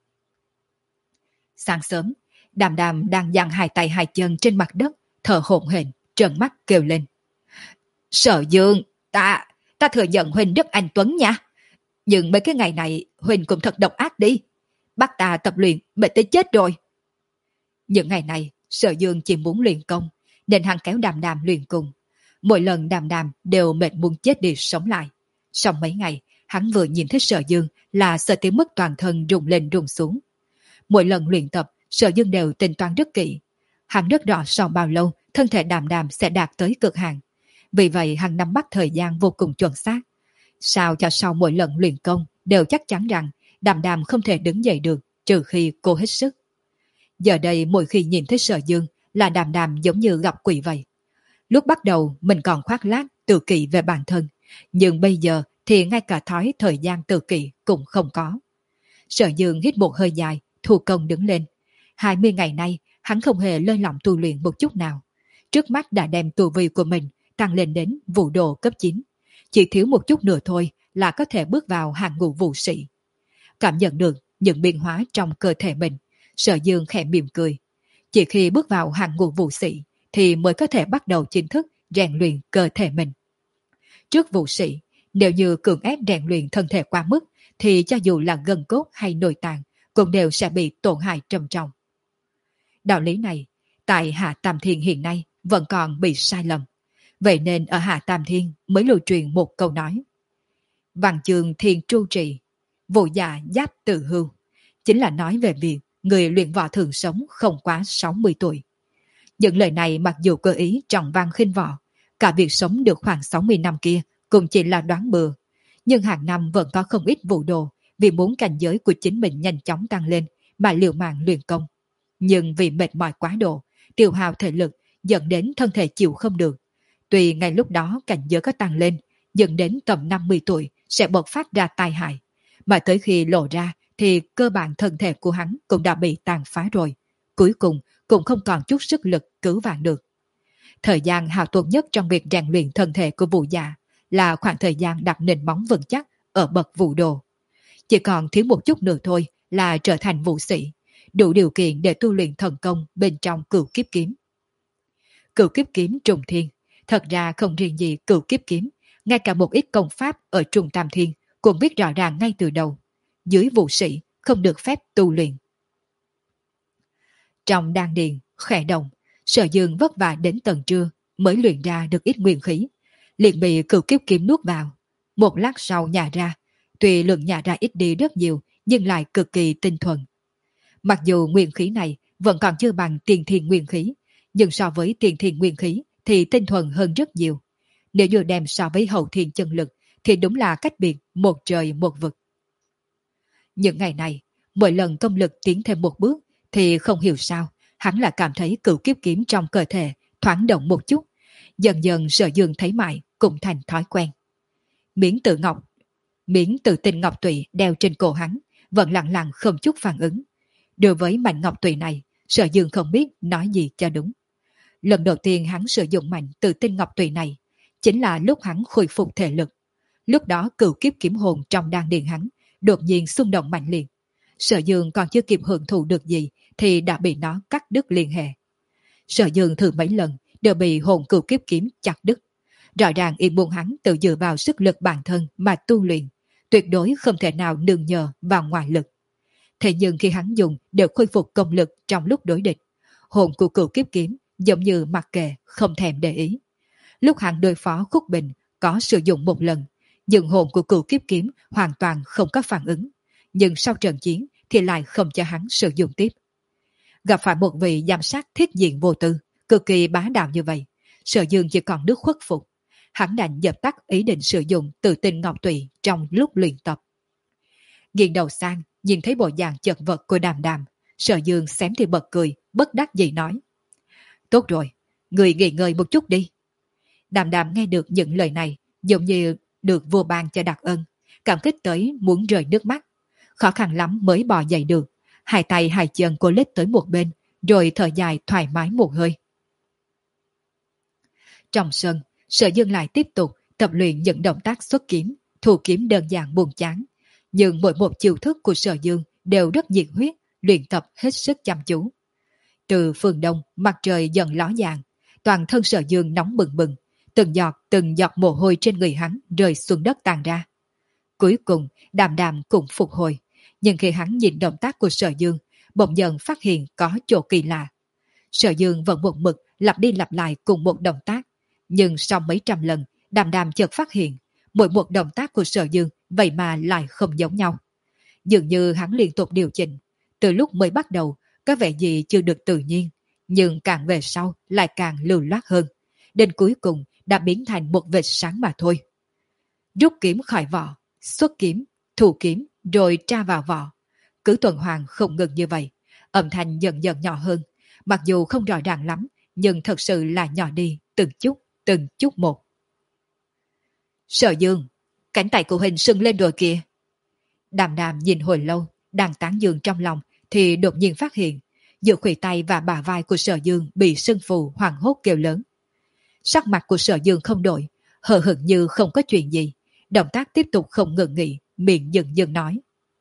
Sáng sớm, Đàm Đàm đang dang hai tay hai chân trên mặt đất, thở hổn hển, trợn mắt kêu lên. Sở Dương, ta, ta thừa nhận Huỳnh rất anh tuấn nha. Nhưng mấy cái ngày này Huỳnh cũng thật độc ác đi. Bắt ta tập luyện mệt tới chết rồi. Những ngày này, Sở Dương chỉ muốn luyện công, nên hắn kéo Đàm Đàm luyện cùng. Mỗi lần Đàm Đàm đều mệt muốn chết đi sống lại. Sau mấy ngày, hắn vừa nhìn thấy Sở Dương là sợ tới mức toàn thân rùng lên rùng xuống. Mỗi lần luyện tập, Sở Dương đều tính toán rất kỹ. Hắn rất rõ sau bao lâu thân thể Đàm Đàm sẽ đạt tới cực hạn. Vì vậy hắn nắm bắt thời gian vô cùng chuẩn xác. Sao cho sau mỗi lần luyện công đều chắc chắn rằng Đàm Đàm không thể đứng dậy được trừ khi cô hết sức. Giờ đây mỗi khi nhìn thấy Sở Dương là Đàm Đàm giống như gặp quỷ vậy. Lúc bắt đầu mình còn khoác lác tự kỷ về bản thân, nhưng bây giờ thì ngay cả thói thời gian tự kỷ cũng không có. Sở Dương hít một hơi dài, thu công đứng lên. hai mươi ngày nay hắn không hề lơi lỏng tu luyện một chút nào. Trước mắt đã đem tu vi của mình tăng lên đến vũ đồ cấp chín. Chỉ thiếu một chút nữa thôi là có thể bước vào hàng ngũ vũ sĩ. Cảm nhận được những biến hóa trong cơ thể mình, Sở Dương khẽ mỉm cười. Chỉ khi bước vào hàng ngũ vũ sĩ thì mới có thể bắt đầu chính thức rèn luyện cơ thể mình. trước vũ sĩ, nếu như cưỡng ép rèn luyện thân thể quá mức, thì cho dù là gân cốt hay nội tạng cũng đều sẽ bị tổn hại trầm trọng. Đạo lý này, tại Hạ Tam Thiên hiện nay vẫn còn bị sai lầm. Vậy nên ở Hạ Tam Thiên mới lưu truyền một câu nói. Văn chương thiên tru trị, vụ dạ giáp tự hưu. Chính là nói về việc người luyện võ thường sống không quá sáu mươi tuổi. Những lời này mặc dù cơ ý trọng văn khinh võ, cả việc sống được khoảng sáu mươi năm kia cũng chỉ là đoán bừa. Nhưng hàng năm vẫn có không ít vụ đồ vì muốn cảnh giới của chính mình nhanh chóng tăng lên mà liều mạng luyện công. Nhưng vì mệt mỏi quá độ, tiêu hao thể lực dẫn đến thân thể chịu không được. Tuy ngay lúc đó cảnh giới có tăng lên, dẫn đến tầm năm mươi tuổi sẽ bộc phát ra tai hại. Mà tới khi lộ ra thì cơ bản thân thể của hắn cũng đã bị tàn phá rồi. Cuối cùng cũng không còn chút sức lực cứu vãn được. Thời gian hao tổn nhất trong việc rèn luyện thân thể của Vũ Dạ là khoảng thời gian đặt nền móng vững chắc ở bậc vũ đồ. Chỉ còn thiếu một chút nữa thôi là trở thành vũ sĩ, đủ điều kiện để tu luyện thần công bên trong cửu kiếp kiếm. Cửu kiếp kiếm trùng thiên, thật ra không riêng gì cửu kiếp kiếm, ngay cả một ít công pháp ở trùng tam thiên cũng biết rõ ràng ngay từ đầu. Dưới vũ sĩ không được phép tu luyện. Trong đan điền, khẽ động, Sở Dương vất vả đến tận trưa mới luyện ra được ít nguyên khí, liền bị cửu kiếp kiếm nuốt vào. Một lát sau nhả ra, tuy lượng nhả ra ít đi rất nhiều nhưng lại cực kỳ tinh thuần. Mặc dù nguyên khí này vẫn còn chưa bằng tiền thiên nguyên khí, nhưng so với tiền thiên nguyên khí thì tinh thuần hơn rất nhiều. Nếu như đem so với hậu thiên chân lực thì đúng là cách biệt một trời một vực. Những ngày này, mỗi lần công lực tiến thêm một bước thì không hiểu sao, hắn là cảm thấy cửu kiếp kiếm trong cơ thể thoáng động một chút. Dần dần Sở Dương thấy mãi cũng thành thói quen. Miếng tự ngọc, miếng tự tinh ngọc tụy đeo trên cổ hắn vẫn lặng lặng không chút phản ứng. Đối với mảnh ngọc tụy này, Sở Dương không biết nói gì cho đúng. Lần đầu tiên hắn sử dụng mảnh tự tinh ngọc tụy này chính là lúc hắn khôi phục thể lực. Lúc đó cửu kiếp kiếm hồn trong đan điền hắn đột nhiên xung động mạnh liệt. Sở Dương còn chưa kịp hưởng thụ được gì thì đã bị nó cắt đứt liên hệ. Sở Dương thử mấy lần đều bị hồn cửu kiếp kiếm chặt đứt. Rõ ràng ý muốn hắn tự dựa vào sức lực bản thân mà tu luyện, tuyệt đối không thể nào nương nhờ vào ngoại lực. Thế nhưng khi hắn dùng để khôi phục công lực trong lúc đối địch, hồn của cửu kiếp kiếm giống như mặc kệ, không thèm để ý. Lúc hắn đối phó Khúc Bình có sử dụng một lần, nhưng hồn của cửu kiếp kiếm hoàn toàn không có phản ứng. Nhưng sau trận chiến thì lại không cho hắn sử dụng tiếp. Gặp phải một vị giám sát thiết diện vô tư, cực kỳ bá đạo như vậy, Sở Dương chỉ còn nước khuất phục. Hắn đành dập tắt ý định sử dụng tự tinh ngọc tụy trong lúc luyện tập. Nghiêng đầu sang, nhìn thấy bộ dạng chật vật của Đàm Đàm, Sở Dương xém thì bật cười, bất đắc dĩ nói. Tốt rồi, người nghỉ ngơi một chút đi. Đàm Đàm nghe được những lời này, giống như được vua ban cho đặc ân, cảm kích tới muốn rơi nước mắt. Khó khăn lắm mới bò dậy được, hai tay hai chân cô lết tới một bên, rồi thở dài thoải mái một hơi. Trong sân, Sở Dương lại tiếp tục tập luyện những động tác xuất kiếm, thủ kiếm đơn giản buồn chán. Nhưng mỗi một chiêu thức của Sở Dương đều rất nhiệt huyết, luyện tập hết sức chăm chú. Từ phương đông, mặt trời dần ló dạng, toàn thân Sở Dương nóng bừng bừng, từng giọt từng giọt mồ hôi trên người hắn rơi xuống đất tàn ra. Cuối cùng, Đàm Đàm cũng phục hồi, nhưng khi hắn nhìn động tác của Sở Dương, bỗng dần phát hiện có chỗ kỳ lạ. Sở Dương vẫn một mực lặp đi lặp lại cùng một động tác, nhưng sau mấy trăm lần, Đàm Đàm chợt phát hiện, mỗi một động tác của Sở Dương vậy mà lại không giống nhau. Dường như hắn liên tục điều chỉnh, từ lúc mới bắt đầu có vẻ gì chưa được tự nhiên, nhưng càng về sau lại càng lưu loát hơn, đến cuối cùng đã biến thành một vệt sáng mà thôi. Rút kiếm khỏi vỏ, xuất kiếm, thủ kiếm, rồi tra vào vỏ. Cứ tuần hoàn không ngừng như vậy, âm thanh dần dần nhỏ hơn, mặc dù không rõ ràng lắm, nhưng thật sự là nhỏ đi từng chút, từng chút một. Sở Dương, cánh tay của hình sưng lên rồi kìa. Đàm Đàm nhìn hồi lâu, đang tán dương trong lòng, thì đột nhiên phát hiện, giữa khuỷu tay và bả vai của Sở Dương bị sưng phù, hoảng hốt kêu lớn. Sắc mặt của Sở Dương không đổi, hờ hững như không có chuyện gì, động tác tiếp tục không ngừng nghỉ, miệng dừng dừng nói.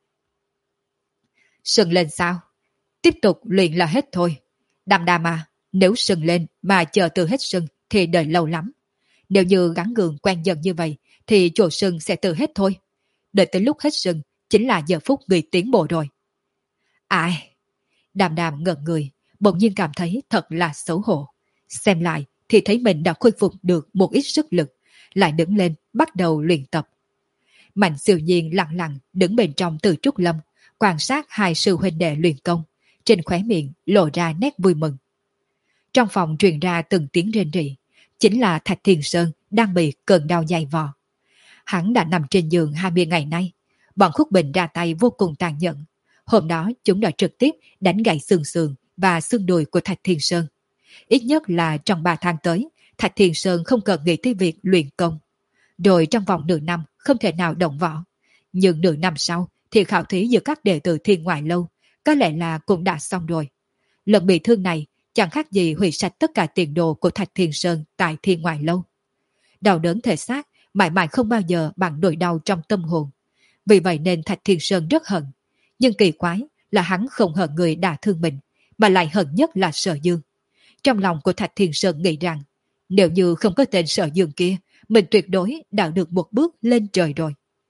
Sưng lên sao? Tiếp tục luyện là hết thôi. Đàm Đàm à, nếu sưng lên mà chờ từ hết sưng thì đợi lâu lắm. Nếu như gắn gượng quen dần như vậy, thì chỗ sưng sẽ tự hết thôi. Đợi tới lúc hết sưng, chính là giờ phút người tiến bộ rồi. Ai? Đàm đàm ngẩn người, bỗng nhiên cảm thấy thật là xấu hổ. Xem lại thì thấy mình đã khôi phục được một ít sức lực, lại đứng lên bắt đầu luyện tập. Mạnh siêu nhiên lặng lặng đứng bên trong Từ Trúc Lâm, quan sát hai sư huynh đệ luyện công, trên khóe miệng lộ ra nét vui mừng. Trong phòng truyền ra từng tiếng rên rỉ, chính là Thạch Thiên Sơn đang bị cơn đau dày vò. Hắn đã nằm trên giường hai mươi ngày nay, bọn Khúc Bình ra tay vô cùng tàn nhẫn. Hôm đó chúng đã trực tiếp đánh gãy xương sườn và xương đùi của Thạch Thiên Sơn. Ít nhất là trong ba tháng tới, Thạch Thiên Sơn không cần nghĩ tới việc luyện công. Rồi trong vòng nửa năm không thể nào động võ. Nhưng nửa năm sau thì khảo thí giữa các đệ tử Thiên Ngoại Lâu có lẽ là cũng đã xong rồi. Lần bị thương này chẳng khác gì hủy sạch tất cả tiền đồ của Thạch Thiên Sơn tại Thiên Ngoại Lâu. Đau đớn thể xác mãi mãi không bao giờ bằng nỗi đau trong tâm hồn. Vì vậy nên Thạch Thiên Sơn rất hận. Nhưng kỳ quái là hắn không hận người đã thương mình, mà lại hận nhất là Sở Dương. Trong lòng của Thạch Thiên Sơn nghĩ rằng, nếu như không có tên Sở Dương kia, mình tuyệt đối đã được một bước lên trời rồi.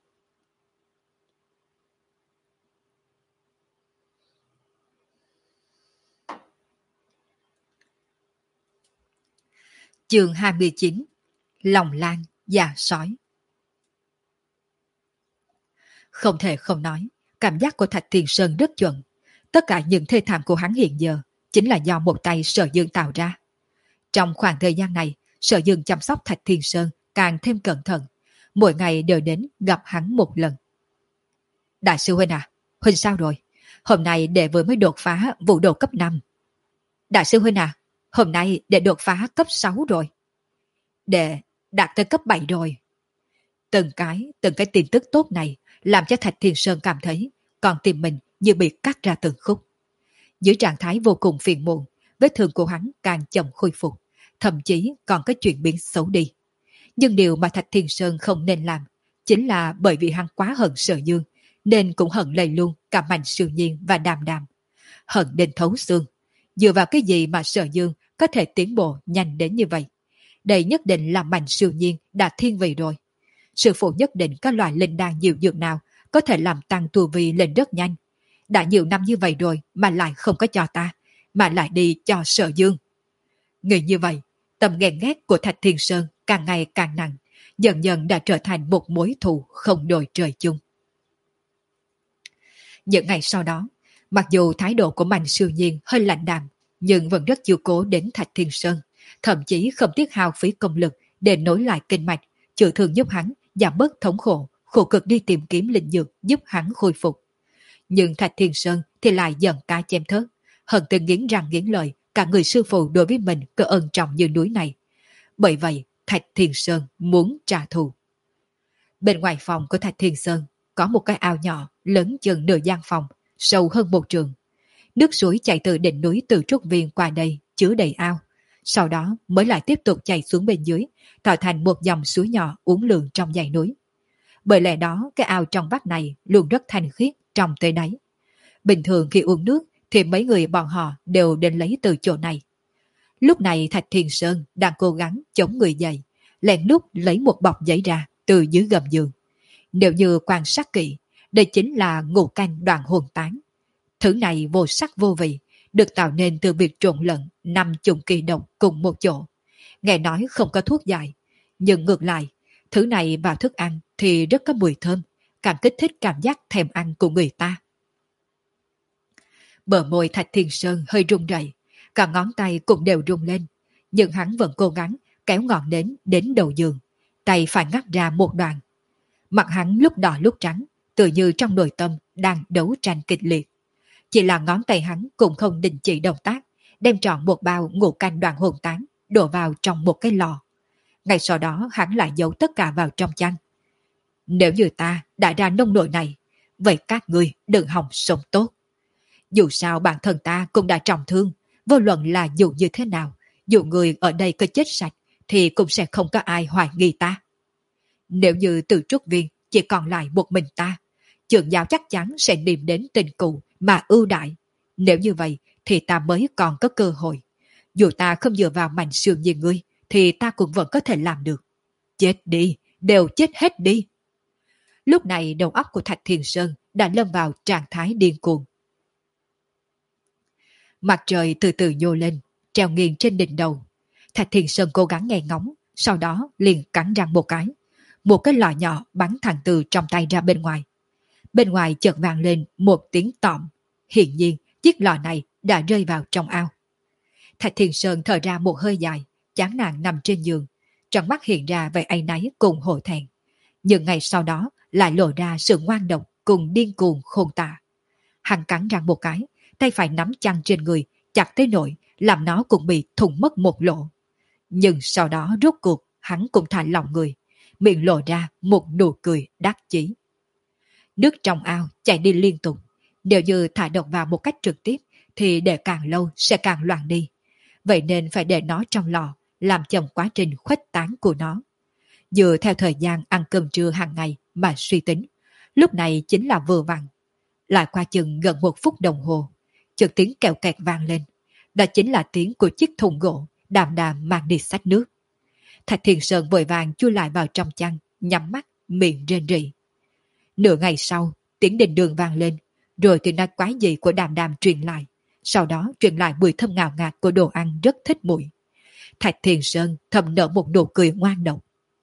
Chương hai mươi chín. Lòng Lan già sói. Không thể không nói, cảm giác của Thạch Thiên Sơn rất chuẩn. Tất cả những thê thảm của hắn hiện giờ chính là do một tay Sở Dương tạo ra. Trong khoảng thời gian này, Sở Dương chăm sóc Thạch Thiên Sơn càng thêm cẩn thận, mỗi ngày đều đến gặp hắn một lần. Đại sư huynh à, huynh sao rồi? Hôm nay đệ vừa mới đột phá vũ độ cấp năm. Đại sư huynh à, hôm nay đệ đột phá cấp sáu rồi. Đệ đạt tới cấp bảy rồi. Từng cái, từng cái tin tức tốt này làm cho Thạch Thiên Sơn cảm thấy còn tim mình như bị cắt ra từng khúc. Dưới trạng thái vô cùng phiền muộn, vết thương của hắn càng chậm khôi phục, thậm chí còn có chuyển biến xấu đi. Nhưng điều mà Thạch Thiên Sơn không nên làm chính là bởi vì hắn quá hận Sở Dương, nên cũng hận lây luôn cả Mạnh Siêu Nhiên và Đàm Đàm. Hận đến thấu xương. Dựa vào cái gì mà Sở Dương có thể tiến bộ nhanh đến như vậy? Đây nhất định là Mạnh Siêu Nhiên đã thiên vị rồi. Sư phụ nhất định có loại linh đan nhiều dược nào có thể làm tăng tu vi lên rất nhanh. Đã nhiều năm như vậy rồi mà lại không có cho ta, mà lại đi cho Sở Dương. Nghĩ như vậy, tâm ghen ghét của Thạch Thiên Sơn càng ngày càng nặng, dần dần đã trở thành một mối thù không đội trời chung. Những ngày sau đó, mặc dù thái độ của Mạnh Siêu Nhiên hơi lạnh đạm, nhưng vẫn rất chiều cố đến Thạch Thiên Sơn, thậm chí không tiếc hao phí công lực để nối lại kinh mạch, chữa thương giúp hắn giảm bớt thống khổ, khổ cực đi tìm kiếm linh dược giúp hắn khôi phục. Nhưng Thạch Thiên Sơn thì lại giận cá chém thớt, hận từ nghiến răng nghiến lợi cả người sư phụ đối với mình có ân trọng như núi này. Bởi vậy, Thạch Thiên Sơn muốn trả thù. Bên ngoài phòng của Thạch Thiên Sơn có một cái ao nhỏ lớn chừng nửa gian phòng, sâu hơn một trường. Nước suối chảy từ đỉnh núi Từ Trúc Viên qua đây chứa đầy ao, sau đó mới lại tiếp tục chảy xuống bên dưới, tạo thành một dòng suối nhỏ uốn lượn trong dãy núi. Bởi lẽ đó, cái ao trong vắt này luôn rất thanh khiết trong tới đáy. Bình thường khi uống nước thì mấy người bọn họ đều đến lấy từ chỗ này. Lúc này Thạch Thiên Sơn đang cố gắng chống người dậy, lén lút lấy một bọc giấy ra từ dưới gầm giường. Nếu như quan sát kỹ, đây chính là ngũ canh đoạn hồn tán. Thứ này vô sắc vô vị, được tạo nên từ việc trộn lẫn năm chủng kỳ độc cùng một chỗ. Nghe nói không có thuốc giải, nhưng ngược lại, thứ này vào thức ăn thì rất có mùi thơm, càng kích thích cảm giác thèm ăn của người ta. Bờ môi Thạch Thiên Sơn hơi run rẩy, cả ngón tay cũng đều rung lên, nhưng hắn vẫn cố gắng kéo ngọn nến đến đầu giường, tay phải ngắt ra một đoạn. Mặt hắn lúc đỏ lúc trắng, tự như trong nội tâm đang đấu tranh kịch liệt. Chỉ là ngón tay hắn cũng không đình chỉ động tác, đem trọn một bao ngũ canh đoạn hồn tán đổ vào trong một cái lò. Ngay sau đó hắn lại giấu tất cả vào trong chăn. Nếu như ta đã ra nông nổi này, vậy các ngươi đừng hòng sống tốt. Dù sao bản thân ta cũng đã trọng thương, vô luận là dù như thế nào, dù người ở đây có chết sạch, thì cũng sẽ không có ai hoài nghi ta. Nếu như Từ Trúc Viên chỉ còn lại một mình ta, trưởng giáo chắc chắn sẽ niệm đến tình cũ mà ưu đại. Nếu như vậy thì ta mới còn có cơ hội. Dù ta không dựa vào Mạnh Siêu như ngươi, thì ta cũng vẫn có thể làm được. Chết đi, đều chết hết đi. Lúc này đầu óc của Thạch Thiên Sơn đã lâm vào trạng thái điên cuồng. Mặt trời từ từ nhô lên, treo nghiêng trên đỉnh đầu. Thạch Thiên Sơn cố gắng nghe ngóng, sau đó liền cắn răng một cái. Một cái lọ nhỏ bắn thẳng từ trong tay ra bên ngoài. Bên ngoài chợt vang lên một tiếng tọm. Hiển nhiên, chiếc lọ này đã rơi vào trong ao. Thạch Thiên Sơn thở ra một hơi dài, chán nản nằm trên giường. Trong mắt hiện ra vẻ áy náy cùng hổ thẹn. Nhưng ngày sau đó lại lộ ra sự ngoan độc cùng điên cuồng khôn tả. Hắn cắn răng một cái, tay phải nắm chăn trên người, chặt tới nỗi làm nó cũng bị thủng mất một lỗ. Nhưng sau đó rốt cuộc hắn cũng thả lỏng người, miệng lộ ra một nụ cười đắc chí. Nước trong ao chảy đi liên tục, nếu như thả độc vào một cách trực tiếp thì để càng lâu sẽ càng loạn đi. Vậy nên phải để nó trong lò, làm chậm quá trình khuếch tán của nó. Dựa theo thời gian ăn cơm trưa hàng ngày mà suy tính, lúc này chính là vừa vặn. Lại qua chừng gần một phút đồng hồ, chợt tiếng kẹo kẹt vang lên. Đó chính là tiếng của chiếc thùng gỗ Đàm Đàm mang đi xách nước. Thạch Thiên Sơn vội vàng chui lại vào trong chăn, nhắm mắt, miệng rên rỉ. Nửa ngày sau, tiếng đền đường vang lên, rồi tiếng nói quái dị của Đàm Đàm truyền lại. Sau đó truyền lại mùi thơm ngào ngạt của đồ ăn rất thích mùi. Thạch Thiên Sơn thầm nở một nụ cười ngoan độc.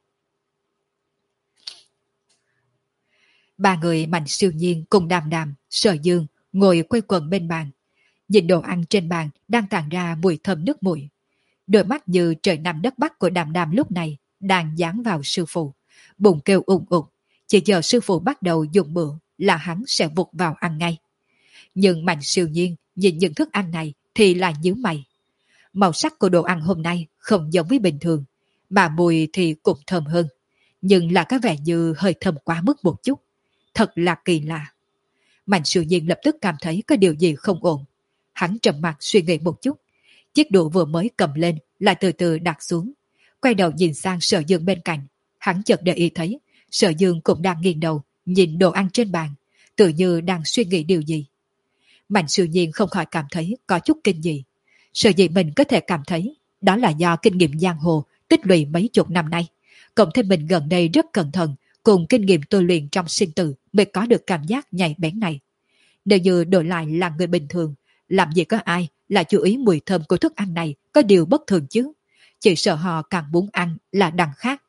Ba người Mạnh Siêu Nhiên cùng Đàm Đàm, Sở Dương ngồi quây quần bên bàn. Nhìn đồ ăn trên bàn đang tản ra mùi thơm nước mũi. Đôi mắt như trời Nam đất Bắc của Đàm Đàm lúc này đang dán vào sư phụ. Bụng kêu ùng ục. Chỉ chờ sư phụ bắt đầu dùng bữa là hắn sẽ vụt vào ăn ngay. Nhưng Mạnh Siêu Nhiên nhìn những thức ăn này thì lại nhíu mày. Màu sắc của đồ ăn hôm nay không giống với bình thường, mà mùi thì cũng thơm hơn. Nhưng là có vẻ như hơi thơm quá mức một chút. Thật là kỳ lạ. Mạnh Siêu Nhiên lập tức cảm thấy có điều gì không ổn. Hắn trầm mặt suy nghĩ một chút. Chiếc đũa vừa mới cầm lên lại từ từ đặt xuống. Quay đầu nhìn sang Sở Dương bên cạnh. Hắn chợt để ý thấy Sở Dương cũng đang nghiêng đầu nhìn đồ ăn trên bàn, tự như đang suy nghĩ điều gì. Mạnh Siêu Nhiên không khỏi cảm thấy có chút kinh dị. Sở dĩ mình có thể cảm thấy đó là do kinh nghiệm giang hồ tích lũy mấy chục năm nay, cộng thêm mình gần đây rất cẩn thận cùng kinh nghiệm tôi luyện trong sinh tử mới có được cảm giác nhạy bén này. Nếu như đổi lại là người bình thường, làm gì có ai là chú ý mùi thơm của thức ăn này có điều bất thường chứ. Chỉ sợ họ càng muốn ăn là đằng khác.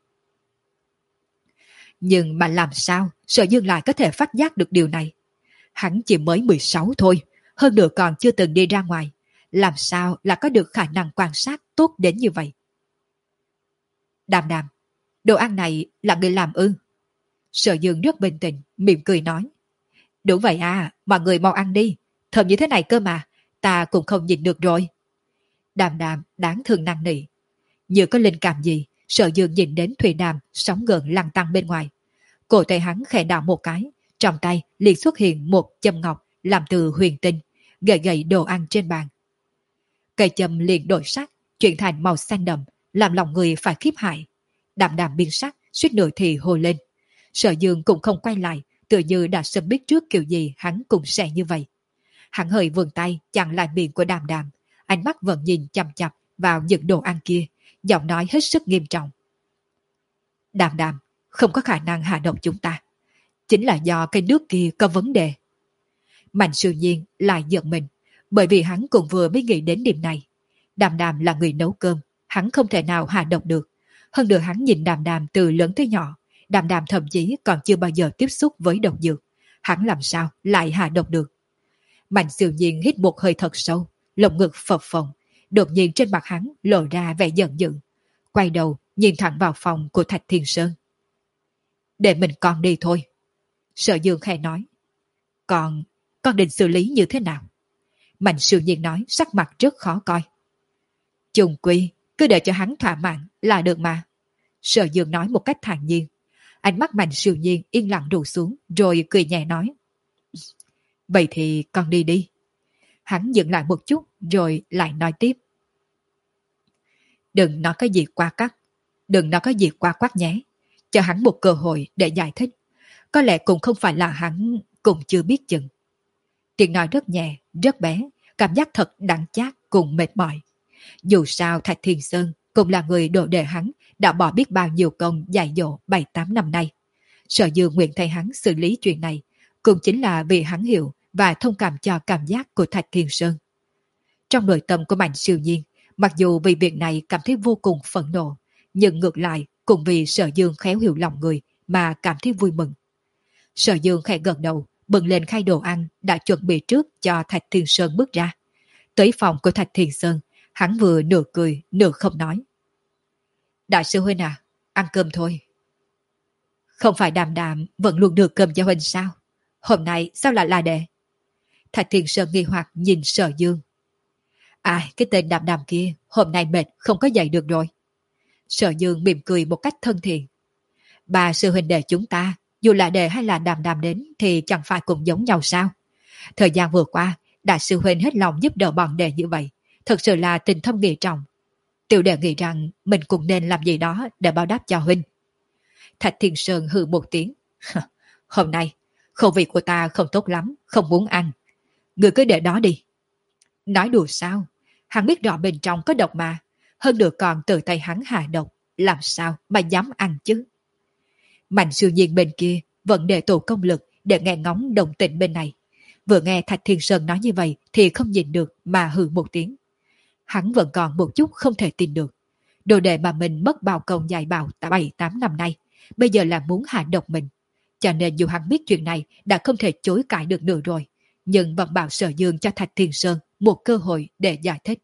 Nhưng mà làm sao Sở Dương lại có thể phát giác được điều này? Hắn chỉ mới mười sáu thôi, hơn nữa còn chưa từng đi ra ngoài. Làm sao là có được khả năng quan sát tốt đến như vậy? Đàm Đàm, đồ ăn này là người làm ư? Sở Dương rất bình tĩnh, mỉm cười nói. Đúng vậy à, mọi người mau ăn đi. Thơm như thế này cơ mà, ta cũng không nhìn được rồi. Đàm Đàm đáng thương năn nỉ. Như có linh cảm gì, Sở Dương nhìn đến Thùy Đàm sóng gần lăn tăng bên ngoài. Cổ tay hắn khẽ đảo một cái, trong tay liền xuất hiện một châm ngọc làm từ huyền tinh, gậy gậy đồ ăn trên bàn. Cây châm liền đổi sắc, chuyển thành màu xanh đậm, làm lòng người phải khiếp hại. Đàm Đàm biến sắc, suýt nữa thì hồ lên. Sở Dương cũng không quay lại, tự như đã sớm biết trước kiểu gì hắn cũng sẽ như vậy. Hắn hơi vươn tay chặn lại miệng của Đàm Đàm, ánh mắt vẫn nhìn chằm chằm vào những đồ ăn kia, giọng nói hết sức nghiêm trọng. Đàm Đàm, không có khả năng hạ độc chúng ta. Chính là do cái nước kia có vấn đề. Mạnh Siêu Nhiên lại giận mình, bởi vì hắn cũng vừa mới nghĩ đến điểm này. Đàm Đàm là người nấu cơm, hắn không thể nào hạ độc được. Hơn nữa hắn nhìn Đàm Đàm từ lớn tới nhỏ, Đàm Đàm thậm chí còn chưa bao giờ tiếp xúc với độc dược. Hắn làm sao lại hạ độc được? Mạnh Siêu Nhiên hít một hơi thật sâu, lồng ngực phập phồng, đột nhiên trên mặt hắn lộ ra vẻ giận dữ. Quay đầu nhìn thẳng vào phòng của Thạch Thiên Sơn. Để mình con đi thôi. Sở Dương khẽ nói. Còn, con định xử lý như thế nào? Mạnh Siêu Nhiên nói sắc mặt rất khó coi. Chung quy, cứ để cho hắn thỏa mãn là được mà. Sở Dương nói một cách thản nhiên. Ánh mắt Mạnh Siêu Nhiên yên lặng rủ xuống, rồi cười nhẹ nói. Vậy thì con đi đi. Hắn dừng lại một chút, rồi lại nói tiếp. Đừng nói cái gì qua cắt. Đừng nói cái gì qua quát nhé. Cho hắn một cơ hội để giải thích. Có lẽ cũng không phải là hắn cũng chưa biết chừng. Tiếng nói rất nhẹ, rất bé, cảm giác thật đắng chát cùng mệt mỏi. Dù sao Thạch Thiên Sơn cũng là người đồ đệ hắn đã bỏ biết bao nhiêu công dạy dỗ bảy tám năm nay. Sở Dương nguyện thay hắn xử lý chuyện này, cũng chính là vì hắn hiểu và thông cảm cho cảm giác của Thạch Thiên Sơn. Trong nội tâm của Mạnh Siêu Nhiên, mặc dù vì việc này cảm thấy vô cùng phẫn nộ, nhưng ngược lại cũng vì Sở Dương khéo hiểu lòng người mà cảm thấy vui mừng. Sở Dương khẽ gật đầu, bừng lên khay đồ ăn đã chuẩn bị trước cho Thạch Thiên Sơn bước ra. Tới phòng của Thạch Thiên Sơn, hắn vừa nửa cười nửa không nói. Đại sư huynh à, ăn cơm thôi. Không phải Đàm Đàm vẫn luôn được cơm cho huynh sao? Hôm nay sao lại là đệ? Thạch Thiên Sơn nghi hoặc nhìn Sở Dương. À, cái tên Đàm Đàm kia hôm nay mệt không có dậy được rồi. Sở Dương mỉm cười một cách thân thiện. Bà sư huynh đệ chúng ta, dù là đệ hay là Đàm Đàm đến thì chẳng phải cũng giống nhau sao? Thời gian vừa qua, đại sư huynh hết lòng giúp đỡ bọn đệ như vậy, thật sự là tình thâm nghĩa trọng. Tiểu đệ nghĩ rằng mình cũng nên làm gì đó để báo đáp cho huynh. Thạch Thiên Sơn hừ một tiếng. Hôm nay, khẩu vị của ta không tốt lắm, không muốn ăn. Người cứ để đó đi. Nói đùa sao? Hắn biết rõ bên trong có độc mà. Hơn nữa còn từ tay hắn hạ độc. Làm sao mà dám ăn chứ? Mạnh Siêu Nhiên bên kia vẫn để tổ công lực để nghe ngóng đồng tình bên này. Vừa nghe Thạch Thiên Sơn nói như vậy thì không nhìn được mà hừ một tiếng. Hắn vẫn còn một chút không thể tin được. Đồ đệ mà mình mất bao công dạy bảo bảy tám năm nay, bây giờ là muốn hạ độc mình. Cho nên dù hắn biết chuyện này đã không thể chối cãi được nữa rồi, nhưng vẫn bảo Sở Dương cho Thạch Thiên Sơn một cơ hội để giải thích.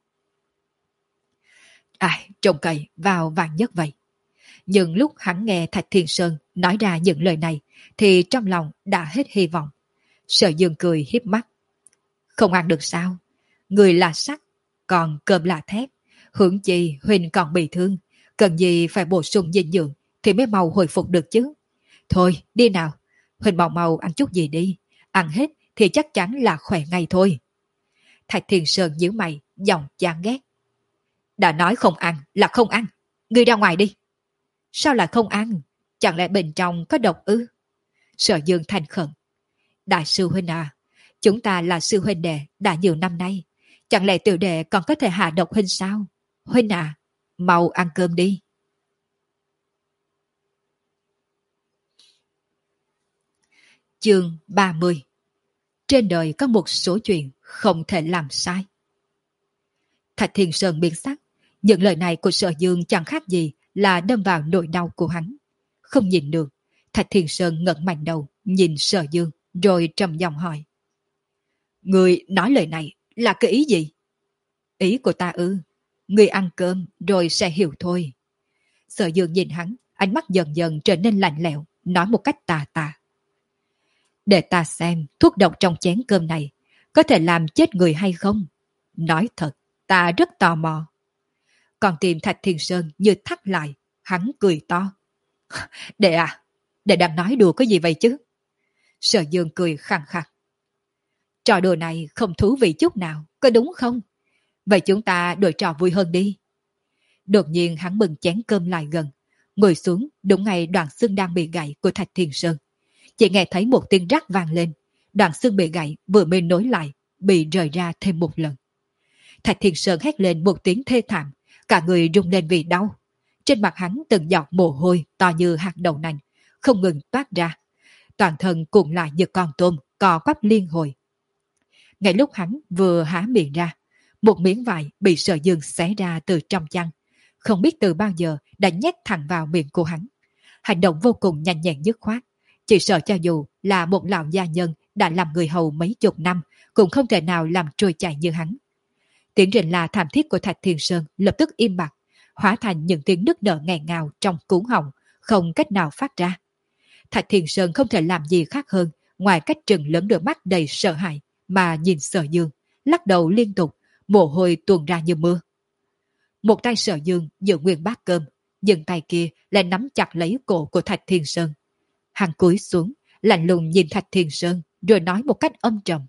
Ai, trông cậy vào vàng nhất vậy. Nhưng lúc hắn nghe Thạch Thiên Sơn nói ra những lời này thì trong lòng đã hết hy vọng. Sở Dương cười hiếp mắt. Không ăn được sao? Người là sắt, còn cơm là thép. Hưởng chi Huỳnh còn bị thương, cần gì phải bổ sung dinh dưỡng thì mới mau hồi phục được chứ. Thôi, đi nào. Huỳnh mau mau ăn chút gì đi. Ăn hết thì chắc chắn là khỏe ngay thôi. Thạch Thiên Sơn nhíu mày, giọng chán ghét. Đã nói không ăn là không ăn. Ngươi ra ngoài đi. Sao lại không ăn? Chẳng lẽ bên trong có độc ư? Sở Dương thành khẩn. Đại sư huynh à, chúng ta là sư huynh đệ đã nhiều năm nay. Chẳng lẽ tiểu đệ còn có thể hạ độc huynh sao? Huynh à, mau ăn cơm đi. Chương ba mươi. Trên đời có một số chuyện không thể làm sai. Thạch Thiên Sơn biến sắc. Những lời này của Sở Dương chẳng khác gì là đâm vào nỗi đau của hắn. Không nhìn được, Thạch Thiên Sơn ngẩng mạnh đầu nhìn Sở Dương rồi trầm giọng hỏi. Người nói lời này là cái ý gì? Ý của ta ư? Người ăn cơm rồi sẽ hiểu thôi. Sở Dương nhìn hắn, ánh mắt dần dần trở nên lạnh lẽo, nói một cách tà tà. Để ta xem thuốc độc trong chén cơm này có thể làm chết người hay không? Nói thật, ta rất tò mò. Còn tìm Thạch Thiên Sơn như thắt lại, hắn cười to. Đệ à, đệ đang nói đùa cái gì vậy chứ? Sở Dương cười khàn khặt. Trò đùa này không thú vị chút nào, có đúng không? Vậy chúng ta đổi trò vui hơn đi. Đột nhiên hắn bưng chén cơm lại gần, ngồi xuống đúng ngay đoạn xương đang bị gãy của Thạch Thiên Sơn. Chỉ nghe thấy một tiếng rắc vang lên, đoạn xương bị gãy vừa mới nối lại, bị rời ra thêm một lần. Thạch Thiên Sơn hét lên một tiếng thê thảm, cả người rung lên vì đau. Trên mặt hắn từng giọt mồ hôi to như hạt đậu nành, không ngừng toát ra. Toàn thân cuộn lại như con tôm, cò quắp liên hồi. Ngay lúc hắn vừa há miệng ra, một miếng vải bị Sở Dương xé ra từ trong chăn, không biết từ bao giờ đã nhét thẳng vào miệng của hắn. Hành động vô cùng nhanh nhẹn dứt khoát, chỉ sợ cho dù là một lão gia nhân đã làm người hầu mấy chục năm cũng không thể nào làm trôi chảy như hắn. Tiếng rền la thảm thiết của Thạch Thiên Sơn lập tức im bặt, hóa thành những tiếng nức nở nghẹn ngào trong cuống họng, không cách nào phát ra. Thạch Thiên Sơn không thể làm gì khác hơn ngoài cách trừng lớn đôi mắt đầy sợ hãi mà nhìn Sở Dương, lắc đầu liên tục, mồ hôi tuôn ra như mưa. Một tay Sở Dương giữ nguyên bát cơm, nhưng tay kia lại nắm chặt lấy cổ của Thạch Thiên Sơn. Hắn cúi xuống, lạnh lùng nhìn Thạch Thiên Sơn, rồi nói một cách âm trầm.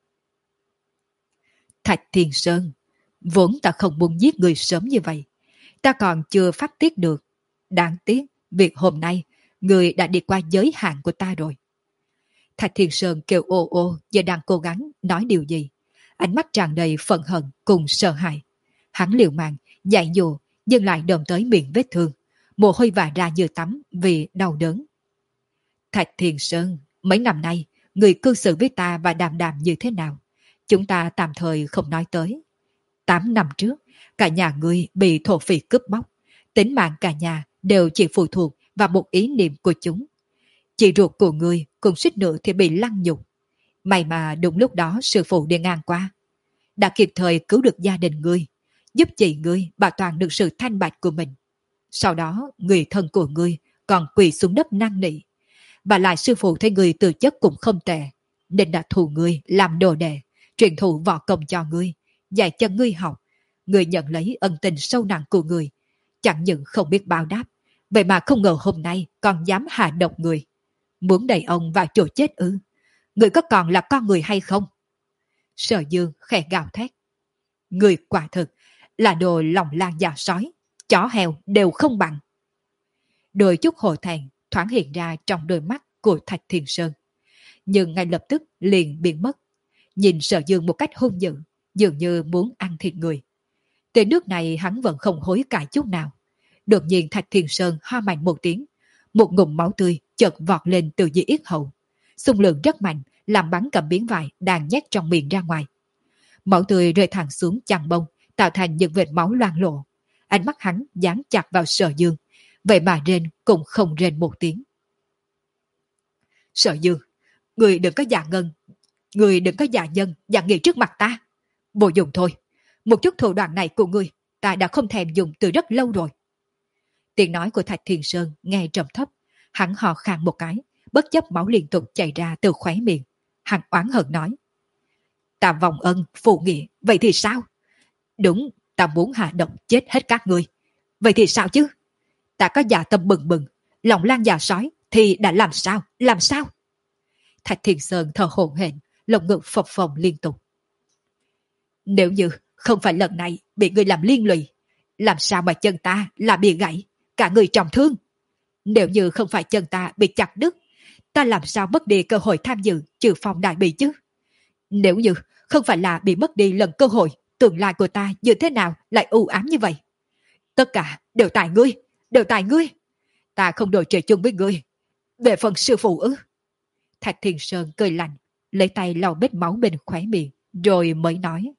Thạch Thiên Sơn, vốn ta không muốn giết người sớm như vậy. Ta còn chưa phát tiết được. Đáng tiếc, việc hôm nay, người đã đi qua giới hạn của ta rồi. Thạch Thiên Sơn kêu ô ô, giờ đang cố gắng nói điều gì. Ánh mắt tràn đầy phẫn hận cùng sợ hãi. Hắn liều mạng, dạy dỗ, nhưng lại đâm tới miệng vết thương. mồ hôi vã ra như tắm vì đau đớn. Thạch Thiên Sơn, mấy năm nay, người cư xử với ta và Đàm Đàm như thế nào? Chúng ta tạm thời không nói tới. Tám năm trước, cả nhà ngươi bị thổ phỉ cướp bóc. Tính mạng cả nhà đều chỉ phụ thuộc vào một ý niệm của chúng. Chị ruột của ngươi cũng suýt nữa thì bị lăng nhục. May mà đúng lúc đó sư phụ đi ngang qua, đã kịp thời cứu được gia đình ngươi, giúp chị ngươi bảo toàn được sự thanh bạch của mình. Sau đó, người thân của ngươi còn quỳ xuống đất năn nỉ. Và lại sư phụ thấy ngươi tư chất cũng không tệ, nên đã thù ngươi làm đồ đệ, truyền thụ võ công cho ngươi, dạy cho ngươi học. Ngươi nhận lấy ân tình sâu nặng của ngươi, chẳng những không biết báo đáp, vậy mà không ngờ hôm nay còn dám hạ độc người. Muốn đẩy ông vào chỗ chết ư? Ngươi có còn là con người hay không? Sở Dương khẽ gào thét. Ngươi quả thực là đồ lòng lan dạ sói, chó heo đều không bằng. Đôi chút hồ thẹn thoáng hiện ra trong đôi mắt của Thạch Thiên Sơn, nhưng ngay lập tức liền biến mất. Nhìn Sở Dương một cách hung dữ, dường như muốn ăn thịt người. Tới nước này hắn vẫn không hối cải chút nào. Đột nhiên Thạch Thiên Sơn ho mạnh một tiếng, một ngụm máu tươi chợt vọt lên từ dưới yết hầu, xung lượng rất mạnh, làm bắn cầm miếng vải đang nhét trong miệng ra ngoài. Máu tươi rơi thẳng xuống chăn bông, tạo thành những vệt máu loang lổ. Ánh mắt hắn dán chặt vào Sở Dương, vậy mà rên cũng không rên một tiếng. Sở Dương, người đừng có giả ngân, người đừng có giả nhân, giả nghị trước mặt ta. Vô dụng thôi, một chút thủ đoạn này của người ta đã không thèm dùng từ rất lâu rồi. Tiếng nói của Thạch Thiên Sơn nghe trầm thấp, hắn hò khan một cái, bất chấp máu liên tục chảy ra từ khóe miệng. Hắn oán hận nói: Ta vòng ân, phụ nghĩa, vậy thì sao? Đúng, ta muốn hạ độc chết hết các ngươi. Vậy thì sao chứ? Ta có dạ tâm bừng bừng, lòng lan dạ sói, thì đã làm sao, làm sao? Thạch Thiên Sơn thở hổn hển, lồng ngực phập phồng liên tục. Nếu như không phải lần này bị ngươi làm liên lụy, làm sao mà chân ta là bị gãy, cả người trọng thương? Nếu như không phải chân ta bị chặt đứt, ta làm sao mất đi cơ hội tham dự trừ phong đại bị chứ? Nếu như không phải là bị mất đi lần cơ hội, tương lai của ta như thế nào lại u ám như vậy? Tất cả đều tại ngươi, đều tại ngươi. Ta không đổi trời chung với ngươi. Về phần sư phụ ư? Thạch Thiên Sơn cười lạnh, lấy tay lau vết máu bên khóe miệng, rồi mới nói: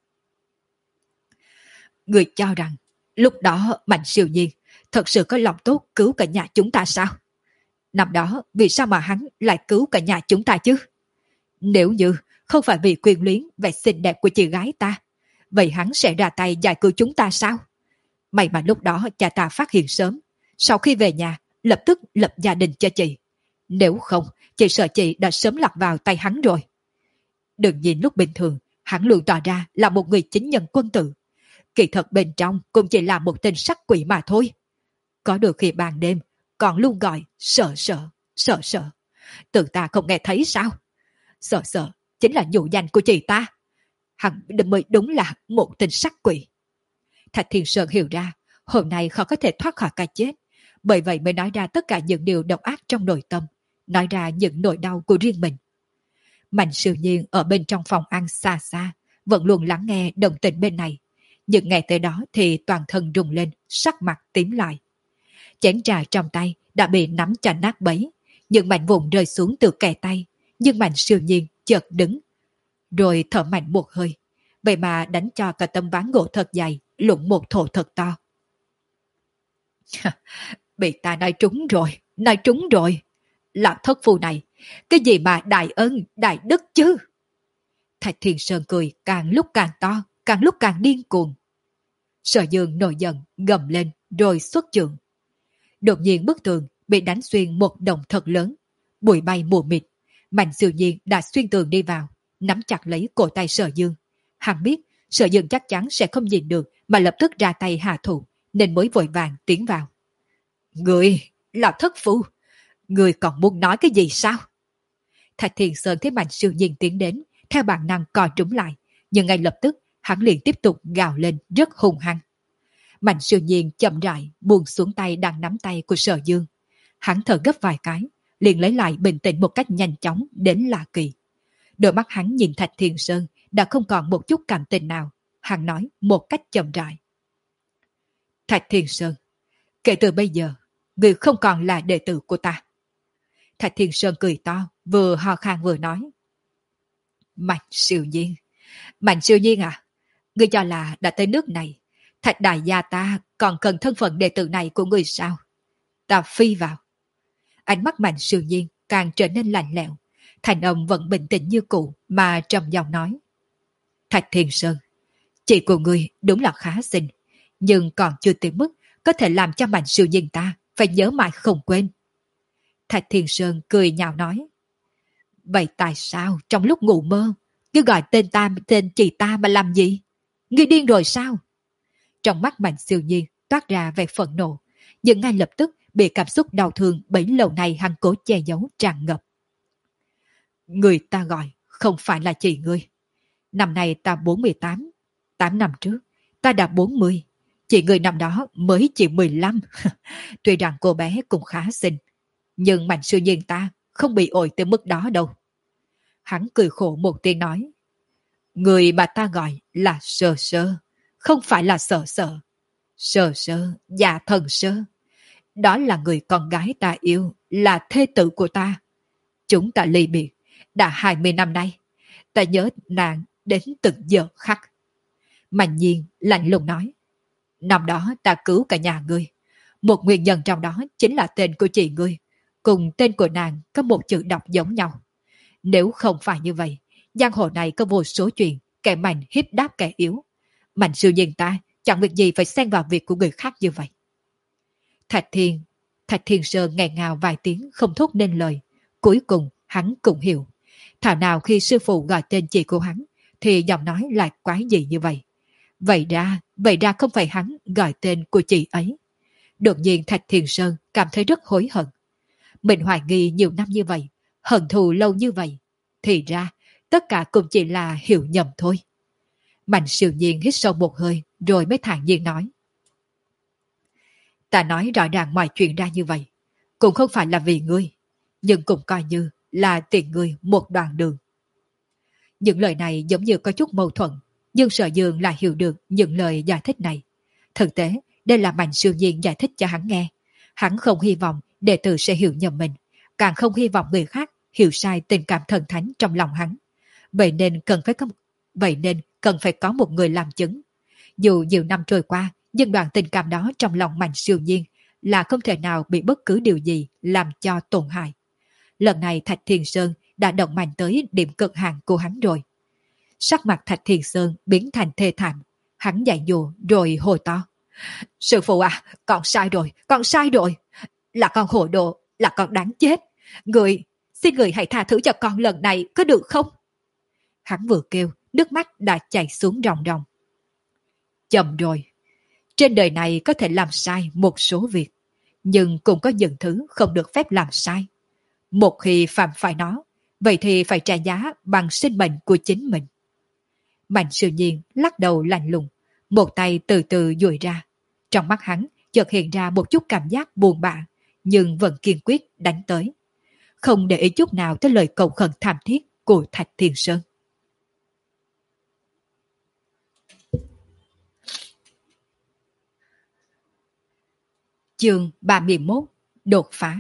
Ngươi cho rằng lúc đó Mạnh Siêu Nhiên thật sự có lòng tốt cứu cả nhà chúng ta sao? Năm đó vì sao mà hắn lại cứu cả nhà chúng ta chứ? Nếu như không phải vì quyền luyến vẻ xinh đẹp của chị gái ta, vậy hắn sẽ ra tay giải cứu chúng ta sao? May mà lúc đó cha ta phát hiện sớm, sau khi về nhà lập tức lập gia đình cho chị. Nếu không, chị sợ chị đã sớm lọt vào tay hắn rồi. Đừng nhìn lúc bình thường, hắn luôn tỏ ra là một người chính nhân quân tử. Kỳ thật bên trong cũng chỉ là một tên sắc quỷ mà thôi. Có đôi khi ban đêm còn luôn gọi sợ sợ, sợ sợ. Tự ta không nghe thấy sao? Sợ sợ chính là nhũ danh của chị ta. Hắn mới đúng là một tên sắc quỷ. Thạch Thiên Sơn hiểu ra hôm nay khó có thể thoát khỏi cái chết, bởi vậy mới nói ra tất cả những điều độc ác trong nội tâm, nói ra những nỗi đau của riêng mình. Mạnh Siêu Nhiên ở bên trong phòng ăn xa xa vẫn luôn lắng nghe động tĩnh bên này, nhưng nghe tới đó thì toàn thân rùng lên, sắc mặt tím lại. Chén trà trong tay đã bị nắm cho nát bấy, những mảnh vụn rơi xuống từ kẻ tay, nhưng Mạnh Siêu Nhiên chợt đứng, rồi thở mạnh một hơi, vậy mà đánh cho cả tấm ván gỗ thật dày lụng một thổ thật to. Bị ta nói trúng rồi, nói trúng rồi. Lão thất phu này, cái gì mà đại ân, đại đức chứ? Thạch Thiên Sơn cười càng lúc càng to, càng lúc càng điên cuồng. Sở Dương nổi giận, gầm lên, rồi xuất chưởng. Đột nhiên bức tường bị đánh xuyên một động thật lớn, bụi bay mù mịt. Mạnh Siêu Nhiên đã xuyên tường đi vào, nắm chặt lấy cổ tay Sở Dương. Hắn biết Sở Dương chắc chắn sẽ không nhìn được mà lập tức ra tay hạ thủ, nên mới vội vàng tiến vào. Người là thất phu, người còn muốn nói cái gì sao? Thạch Thiên Sơn thấy Mạnh Siêu Nhiên tiến đến, theo bản năng co trúng lại, nhưng ngay lập tức hắn liền tiếp tục gào lên rất hung hăng. Mạnh Siêu Nhiên chậm rãi buông xuống tay đang nắm tay của Sở Dương. Hắn thở gấp vài cái, liền lấy lại bình tĩnh một cách nhanh chóng đến lạ kỳ. Đôi mắt hắn nhìn Thạch Thiên Sơn đã không còn một chút cảm tình nào. Hắn nói một cách chậm rãi: Thạch Thiên Sơn, kể từ bây giờ, người không còn là đệ tử của ta. Thạch Thiên Sơn cười to, vừa ho khan vừa nói. Mạnh siêu nhiên, Mạnh siêu nhiên à, ngươi cho là đã tới nước này, Thạch đại gia ta còn cần thân phận đệ tử này của ngươi sao? Ta phi vào. Ánh mắt Mạnh siêu nhiên càng trở nên lạnh lẽo, thành âm vẫn bình tĩnh như cũ mà trầm giọng nói. Thạch Thiên Sơn, chị của ngươi đúng là khá xinh, nhưng còn chưa tới mức có thể làm cho Mạnh siêu nhiên ta phải nhớ mãi không quên. Thạch Thiên Sơn cười nhạo nói. Vậy tại sao trong lúc ngủ mơ cứ gọi tên ta tên chị ta mà làm gì? Ngươi điên rồi sao? Trong mắt Mạnh siêu nhiên toát ra vẻ phẫn nộ, nhưng ngay lập tức bị cảm xúc đau thương bấy lâu nay hắn cố che giấu tràn ngập. Người ta gọi không phải là chị ngươi. Năm nay ta bốn mươi tám, tám năm trước ta đã bốn mươi, chị ngươi năm đó mới chỉ mười lăm. Tuy rằng cô bé cũng khá xinh, nhưng Mạnh siêu nhiên ta không bị ổi tới mức đó đâu. Hắn cười khổ một tiếng nói. Người bà ta gọi là Sơ Sơ, không phải là Sở Sở. Sơ Sơ, dạ thần Sơ. Đó là người con gái ta yêu, là thê tử của ta. Chúng ta ly biệt đã hai mươi năm nay. Ta nhớ nàng đến từng giờ khắc. Mạnh nhiên lạnh lùng nói. Năm đó ta cứu cả nhà ngươi. Một nguyên nhân trong đó chính là tên của chị ngươi, cùng tên của nàng có một chữ đọc giống nhau. Nếu không phải như vậy, giang hồ này có vô số chuyện kẻ mạnh hiếp đáp kẻ yếu. Mạnh siêu nhiên ta chẳng việc gì phải xen vào việc của người khác như vậy. Thạch Thiên, Thạch Thiên Sơn nghẹn ngào vài tiếng không thốt nên lời. Cuối cùng hắn cũng hiểu. Thảo nào khi sư phụ gọi tên chị của hắn thì giọng nói lại quái gì như vậy. Vậy ra, vậy ra không phải hắn gọi tên của chị ấy. Đột nhiên Thạch Thiên Sơn cảm thấy rất hối hận. Mình hoài nghi nhiều năm như vậy, hận thù lâu như vậy, thì ra tất cả cũng chỉ là hiểu nhầm thôi. Mạnh siêu nhiên hít sâu một hơi rồi mới thản nhiên nói. Ta nói rõ ràng mọi chuyện ra như vậy, cũng không phải là vì ngươi, nhưng cũng coi như là tiện ngươi một đoạn đường. Những lời này giống như có chút mâu thuẫn, nhưng Sở Dương lại hiểu được những lời giải thích này. Thực tế, đây là Mạnh siêu nhiên giải thích cho hắn nghe. Hắn không hy vọng đệ tử sẽ hiểu nhầm mình, càng không hy vọng người khác hiểu sai tình cảm thần thánh trong lòng hắn. Vậy nên cần phải có, vậy nên cần phải có một người làm chứng. Dù nhiều năm trôi qua, nhưng đoạn tình cảm đó trong lòng Mạnh siêu nhiên là không thể nào bị bất cứ điều gì làm cho tổn hại. Lần này Thạch Thiên Sơn đã động mạnh tới điểm cực hạn của hắn rồi. Sắc mặt Thạch Thiên Sơn biến thành thê thảm, hắn dạy dỗ rồi hồi to. Sư phụ à, con sai rồi, con sai rồi. Là con hồ đồ, là con đáng chết. Người, xin người hãy tha thứ cho con lần này, có được không? Hắn vừa kêu, nước mắt đã chảy xuống ròng ròng. Chậm rồi. Trên đời này có thể làm sai một số việc, nhưng cũng có những thứ không được phép làm sai. Một khi phạm phải nó, vậy thì phải trả giá bằng sinh mệnh của chính mình. Mạnh siêu nhiên lắc đầu lạnh lùng, một tay từ từ duỗi ra. Trong mắt hắn chợt hiện ra một chút cảm giác buồn bã, nhưng vẫn kiên quyết đánh tới. Không để ý chút nào tới lời cầu khẩn thảm thiết của Thạch Thiên Sơn. Chương ba mươi mốt. Đột phá.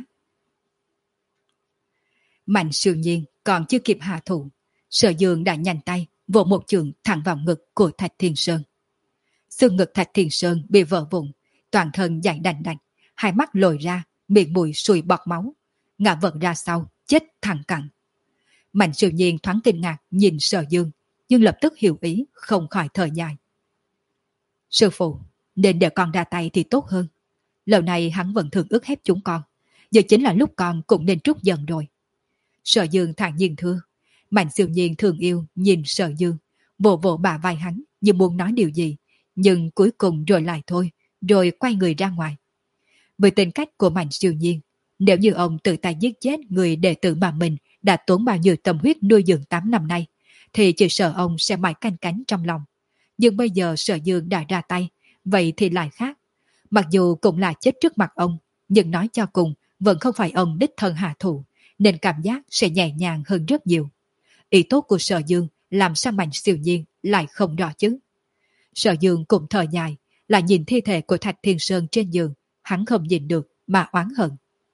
Mạnh siêu nhiên còn chưa kịp hạ thủ, Sở Dương đã nhanh tay vỗ một chưởng thẳng vào ngực của Thạch Thiên Sơn. Xương ngực Thạch Thiên Sơn bị vỡ vụn, toàn thân dãy đành đạch, hai mắt lồi ra, miệng mũi sùi bọt máu, ngã vật ra sau, chết thẳng cẳng. Mạnh siêu nhiên thoáng kinh ngạc nhìn Sở Dương, nhưng lập tức hiểu ý, không khỏi thở dài. Sư phụ, nên để con ra tay thì tốt hơn. Lâu nay hắn vẫn thường ức hiếp chúng con, giờ chính là lúc con cũng nên trút giận rồi. Sở Dương thản nhiên thưa. Mạnh siêu nhiên thương yêu nhìn Sở Dương, vỗ vỗ bả vai hắn như muốn nói điều gì, nhưng cuối cùng rồi lại thôi, rồi quay người ra ngoài. Với tính cách của Mạnh siêu nhiên, nếu như ông tự tay giết chết người đệ tử mà mình đã tốn bao nhiêu tâm huyết nuôi dưỡng tám năm nay, thì chỉ sợ ông sẽ mãi canh cánh trong lòng. Nhưng bây giờ Sở Dương đã ra tay, vậy thì lại khác. Mặc dù cũng là chết trước mặt ông, nhưng nói cho cùng vẫn không phải ông đích thân hạ thủ, nên cảm giác sẽ nhẹ nhàng hơn rất nhiều. Ý tốt của Sở Dương làm sao Mạnh siêu nhiên lại không rõ chứ. Sở Dương cũng thở dài, là nhìn thi thể của Thạch Thiên Sơn trên giường, hắn không nhìn được, mà oán hận.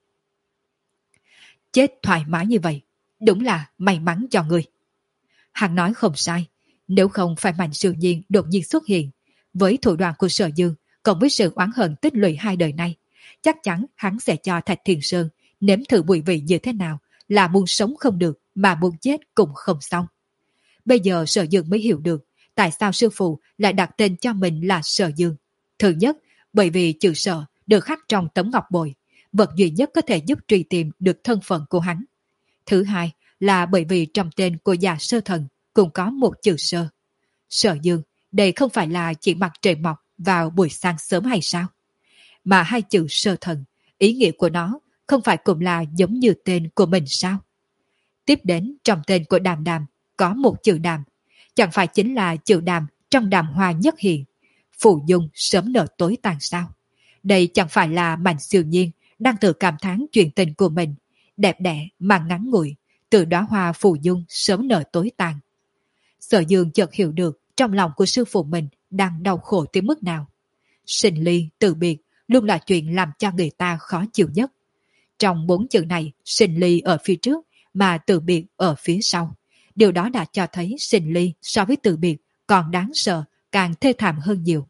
Chết thoải mái như vậy, đúng là may mắn cho ngươi. Hắn nói không sai, nếu không phải Mạnh Siêu Nhiên đột nhiên xuất hiện, với thủ đoạn của Sở Dương, cộng với sự oán hận tích lũy hai đời nay, chắc chắn hắn sẽ cho Thạch Thiên Sơn nếm thử mùi vị như thế nào, là muốn sống không được mà muốn chết cũng không xong. Bây giờ Sở Dương mới hiểu được tại sao sư phụ lại đặt tên cho mình là Sở Dương. Thứ nhất, bởi vì chữ Sở được khắc trong tấm ngọc bội, vật duy nhất có thể giúp truy tìm được thân phận của hắn. Thứ hai là bởi vì trong tên của già Sơ Thần cũng có một chữ Sơ. Sở Dương, đây không phải là chỉ mặt trời mọc vào buổi sáng sớm hay sao? Mà hai chữ Sơ Thần, ý nghĩa của nó không phải cũng là giống như tên của mình sao? Tiếp đến trong tên của Đàm Đàm có một chữ Đàm, chẳng phải chính là chữ Đàm trong Đàm Hoa nhất hiện, phụ dung sớm nở tối tàn sao? Đây chẳng phải là Mạnh Siêu Nhiên đang tự cảm thán chuyện tình của mình, đẹp đẽ mà ngắn ngủi, từ đóa hoa phù dung sớm nở tối tàn. Sở Dương chợt hiểu được trong lòng của sư phụ mình đang đau khổ tới mức nào. Sinh ly, từ biệt luôn là chuyện làm cho người ta khó chịu nhất. Trong bốn chữ này, sinh ly ở phía trước mà từ biệt ở phía sau. Điều đó đã cho thấy sinh ly so với từ biệt còn đáng sợ, càng thê thảm hơn nhiều.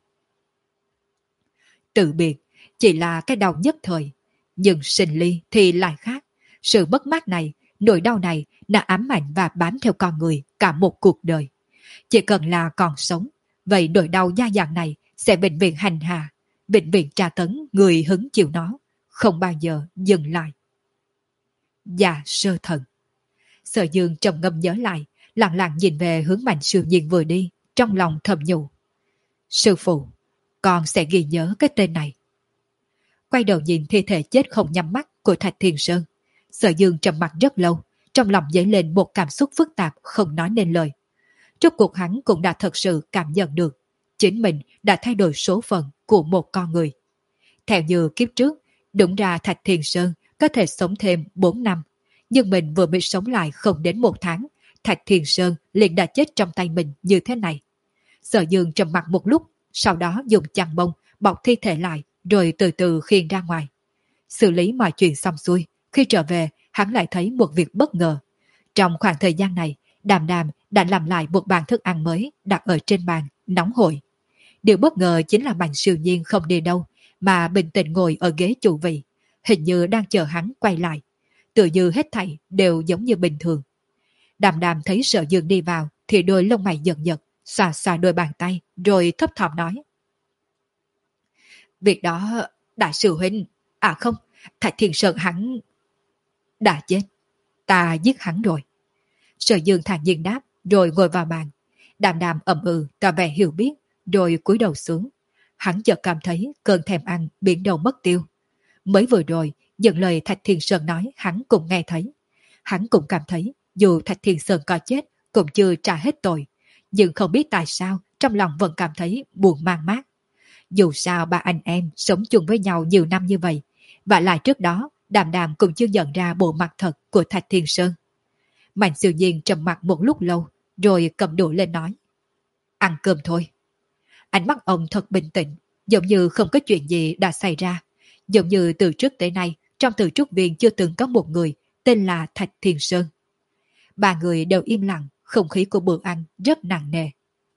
Từ biệt chỉ là cái đau nhất thời, nhưng sinh ly thì lại khác. Sự mất mát này, nỗi đau này đã ám ảnh và bám theo con người cả một cuộc đời. Chỉ cần là còn sống, vậy nỗi đau da dẳng này sẽ vĩnh viễn hành hạ, vĩnh viễn tra tấn người hứng chịu nó, không bao giờ dừng lại. Dạ Sơ Thần. Sở Dương trầm ngâm nhớ lại, lặng lặng nhìn về hướng Mạnh Siêu Nhiên vừa đi, trong lòng thầm nhủ. Sư phụ, con sẽ ghi nhớ cái tên này. Quay đầu nhìn thi thể chết không nhắm mắt của Thạch Thiên Sơn, Sở Dương trầm mặt rất lâu, trong lòng dấy lên một cảm xúc phức tạp không nói nên lời. Rốt cuộc hắn cũng đã thật sự cảm nhận được chính mình đã thay đổi số phận của một con người. Theo như kiếp trước, đúng ra Thạch Thiên Sơn có thể sống thêm bốn năm, nhưng mình vừa mới sống lại không đến một tháng, Thạch Thiên Sơn liền đã chết trong tay mình như thế này. Sở Dương trầm mặt một lúc, sau đó dùng chăn bông bọc thi thể lại, rồi từ từ khiêng ra ngoài. Xử lý mọi chuyện xong xuôi, khi trở về, hắn lại thấy một việc bất ngờ. Trong khoảng thời gian này, Đàm Đàm đã làm lại một bàn thức ăn mới đặt ở trên bàn, nóng hổi. Điều bất ngờ chính là Mạnh Siêu Nhiên không đi đâu, mà bình tĩnh ngồi ở ghế chủ vị, hình như đang chờ hắn quay lại. Tự như hết thảy đều giống như bình thường. Đàm Đàm thấy Sở Dương đi vào thì đôi lông mày giật giật, xoa xoa đôi bàn tay, rồi thấp thỏm nói. Việc đó, đại sư huynh, à không, Thạch Thiên Sơn hắn đã chết, ta giết hắn rồi. Sở Dương thản nhiên đáp, rồi ngồi vào bàn. Đàm Đàm ậm ừ, tỏ vẻ hiểu biết, rồi cúi đầu xuống. Hắn chợt cảm thấy cơn thèm ăn biến đầu mất tiêu. Mới vừa rồi, những lời Thạch Thiên Sơn nói hắn cũng nghe thấy. Hắn cũng cảm thấy dù Thạch Thiên Sơn có chết cũng chưa trả hết tội, nhưng không biết tại sao trong lòng vẫn cảm thấy buồn man mác. Dù sao ba anh em sống chung với nhau nhiều năm như vậy, và lại trước đó Đàm Đàm cũng chưa nhận ra bộ mặt thật của Thạch Thiên Sơn. Mạnh Siêu Nhiên trầm mặt một lúc lâu, rồi cầm đũa lên nói. Ăn cơm thôi. Ánh mắt ông thật bình tĩnh, giống như không có chuyện gì đã xảy ra. Giống như từ trước tới nay, trong Từ Trúc Viên chưa từng có một người tên là Thạch Thiên Sơn. Ba người đều im lặng, không khí của bữa ăn rất nặng nề.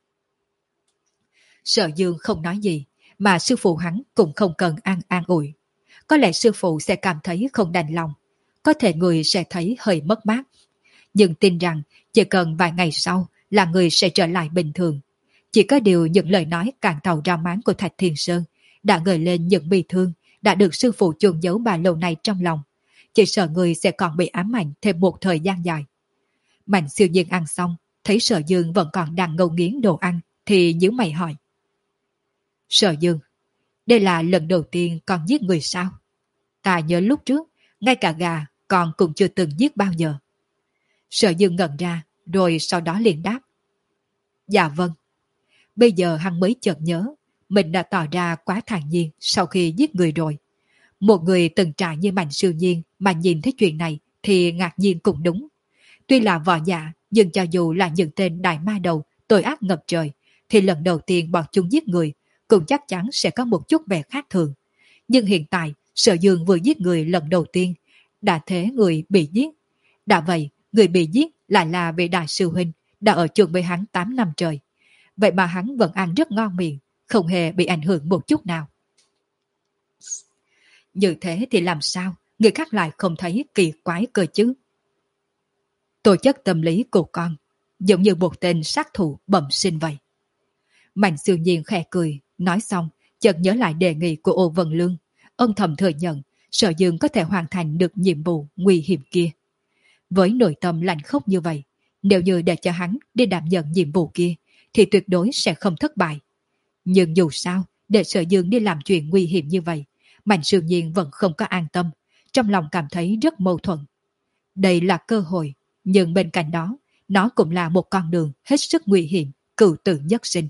Sở Dương không nói gì, mà sư phụ hắn cũng không cần ăn an ủi. Có lẽ sư phụ sẽ cảm thấy không đành lòng, có thể người sẽ thấy hơi mất mát. Nhưng tin rằng chỉ cần vài ngày sau là người sẽ trở lại bình thường. Chỉ có điều những lời nói càng tàu rao máng của Thạch Thiên Sơn đã gợi lên những bi thương đã được sư phụ chôn giấu bà lâu nay trong lòng. Chỉ sợ người sẽ còn bị ám ảnh thêm một thời gian dài. Mạnh Siêu Nhiên ăn xong, thấy Sở Dương vẫn còn đang ngấu nghiến đồ ăn, thì nhíu mày hỏi. Sở Dương, đây là lần đầu tiên con giết người sao? Ta nhớ lúc trước, ngay cả gà con cũng chưa từng giết bao giờ. Sở Dương ngẩn ra, rồi sau đó liền đáp. Dạ vâng. Bây giờ hắn mới chợt nhớ, mình đã tỏ ra quá thản nhiên sau khi giết người rồi. Một người từng trải như Mạnh Siêu Nhiên mà nhìn thấy chuyện này thì ngạc nhiên cũng đúng. Tuy là võ giả, nhưng cho dù là những tên đại ma đầu tội ác ngập trời, thì lần đầu tiên bọn chúng giết người cũng chắc chắn sẽ có một chút vẻ khác thường. Nhưng hiện tại, Sở Dương vừa giết người lần đầu tiên, đã thế người bị giết. Đã vậy, người bị giết lại là vị đại sư huynh đã ở chung với hắn tám năm trời. Vậy mà hắn vẫn ăn rất ngon miệng, không hề bị ảnh hưởng một chút nào. Như thế thì làm sao người khác lại không thấy kỳ quái cơ chứ? Tổ chất tâm lý của con giống như một tên sát thủ bẩm sinh vậy. Mạnh Siêu Nhiên khẽ cười, nói xong chợt nhớ lại đề nghị của Ô Vân Lương, ông thầm thừa nhận Sở Dương có thể hoàn thành được nhiệm vụ nguy hiểm kia. Với nội tâm lạnh khốc như vậy, nếu như để cho hắn đi đảm nhận nhiệm vụ kia thì tuyệt đối sẽ không thất bại. Nhưng dù sao, để Sở Dương đi làm chuyện nguy hiểm như vậy, Mạnh Siêu Nhiên vẫn không có an tâm, trong lòng cảm thấy rất mâu thuẫn. Đây là cơ hội, nhưng bên cạnh đó, nó cũng là một con đường hết sức nguy hiểm, cửu tử nhất sinh.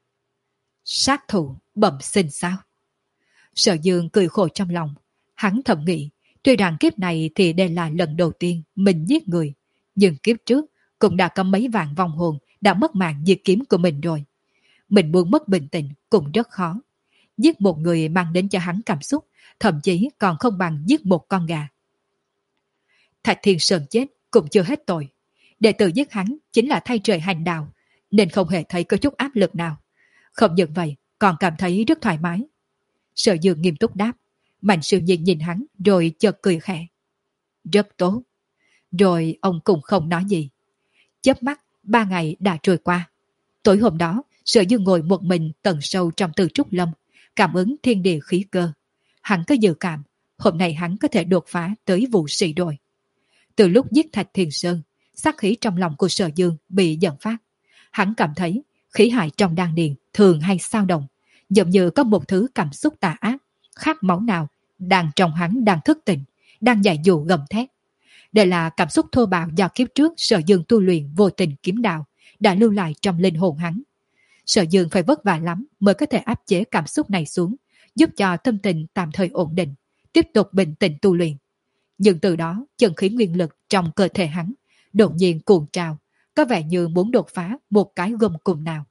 Sát thủ bẩm sinh sao? Sở Dương cười khổ trong lòng, hắn thầm nghĩ, tuy rằng kiếp này thì đây là lần đầu tiên mình giết người, nhưng kiếp trước cũng đã có mấy vạn vong hồn đã mất mạng diệt kiếm của mình rồi. Mình muốn mất bình tĩnh cũng rất khó. Giết một người mang đến cho hắn cảm xúc, thậm chí còn không bằng giết một con gà. Thạch Thiên Sơn chết cũng chưa hết tội. Đệ tử giết hắn chính là thay trời hành đạo, nên không hề thấy có chút áp lực nào. Không những vậy, còn cảm thấy rất thoải mái. Sở Dương nghiêm túc đáp. Mạnh Siêu Nhiên nhìn hắn rồi chợt cười khẽ. Rất tốt. Rồi ông cũng không nói gì. Chớp mắt, ba ngày đã trôi qua. Tối hôm đó, Sở Dương ngồi một mình tận sâu trong Từ Trúc Lâm, cảm ứng thiên địa khí cơ. Hắn có dự cảm, hôm nay hắn có thể đột phá tới vụ sĩ rồi. Từ lúc giết Thạch Thiên Sơn, sát khí trong lòng của Sở Dương bị dẫn phát. Hắn cảm thấy khí hải trong đan điền thường hay sao động, giống như có một thứ cảm xúc tà ác, khát máu nào đang trong hắn đang thức tỉnh, đang dạy dụ gầm thét. Đây là cảm xúc thô bạo do kiếp trước Sở Dương tu luyện vô tình kiếm đạo đã lưu lại trong linh hồn hắn. Sở Dương phải vất vả lắm mới có thể áp chế cảm xúc này xuống, giúp cho tâm tình tạm thời ổn định, tiếp tục bình tĩnh tu luyện. Nhưng từ đó, chân khí nguyên lực trong cơ thể hắn đột nhiên cuồn trào, có vẻ như muốn đột phá một cái gông cùng nào.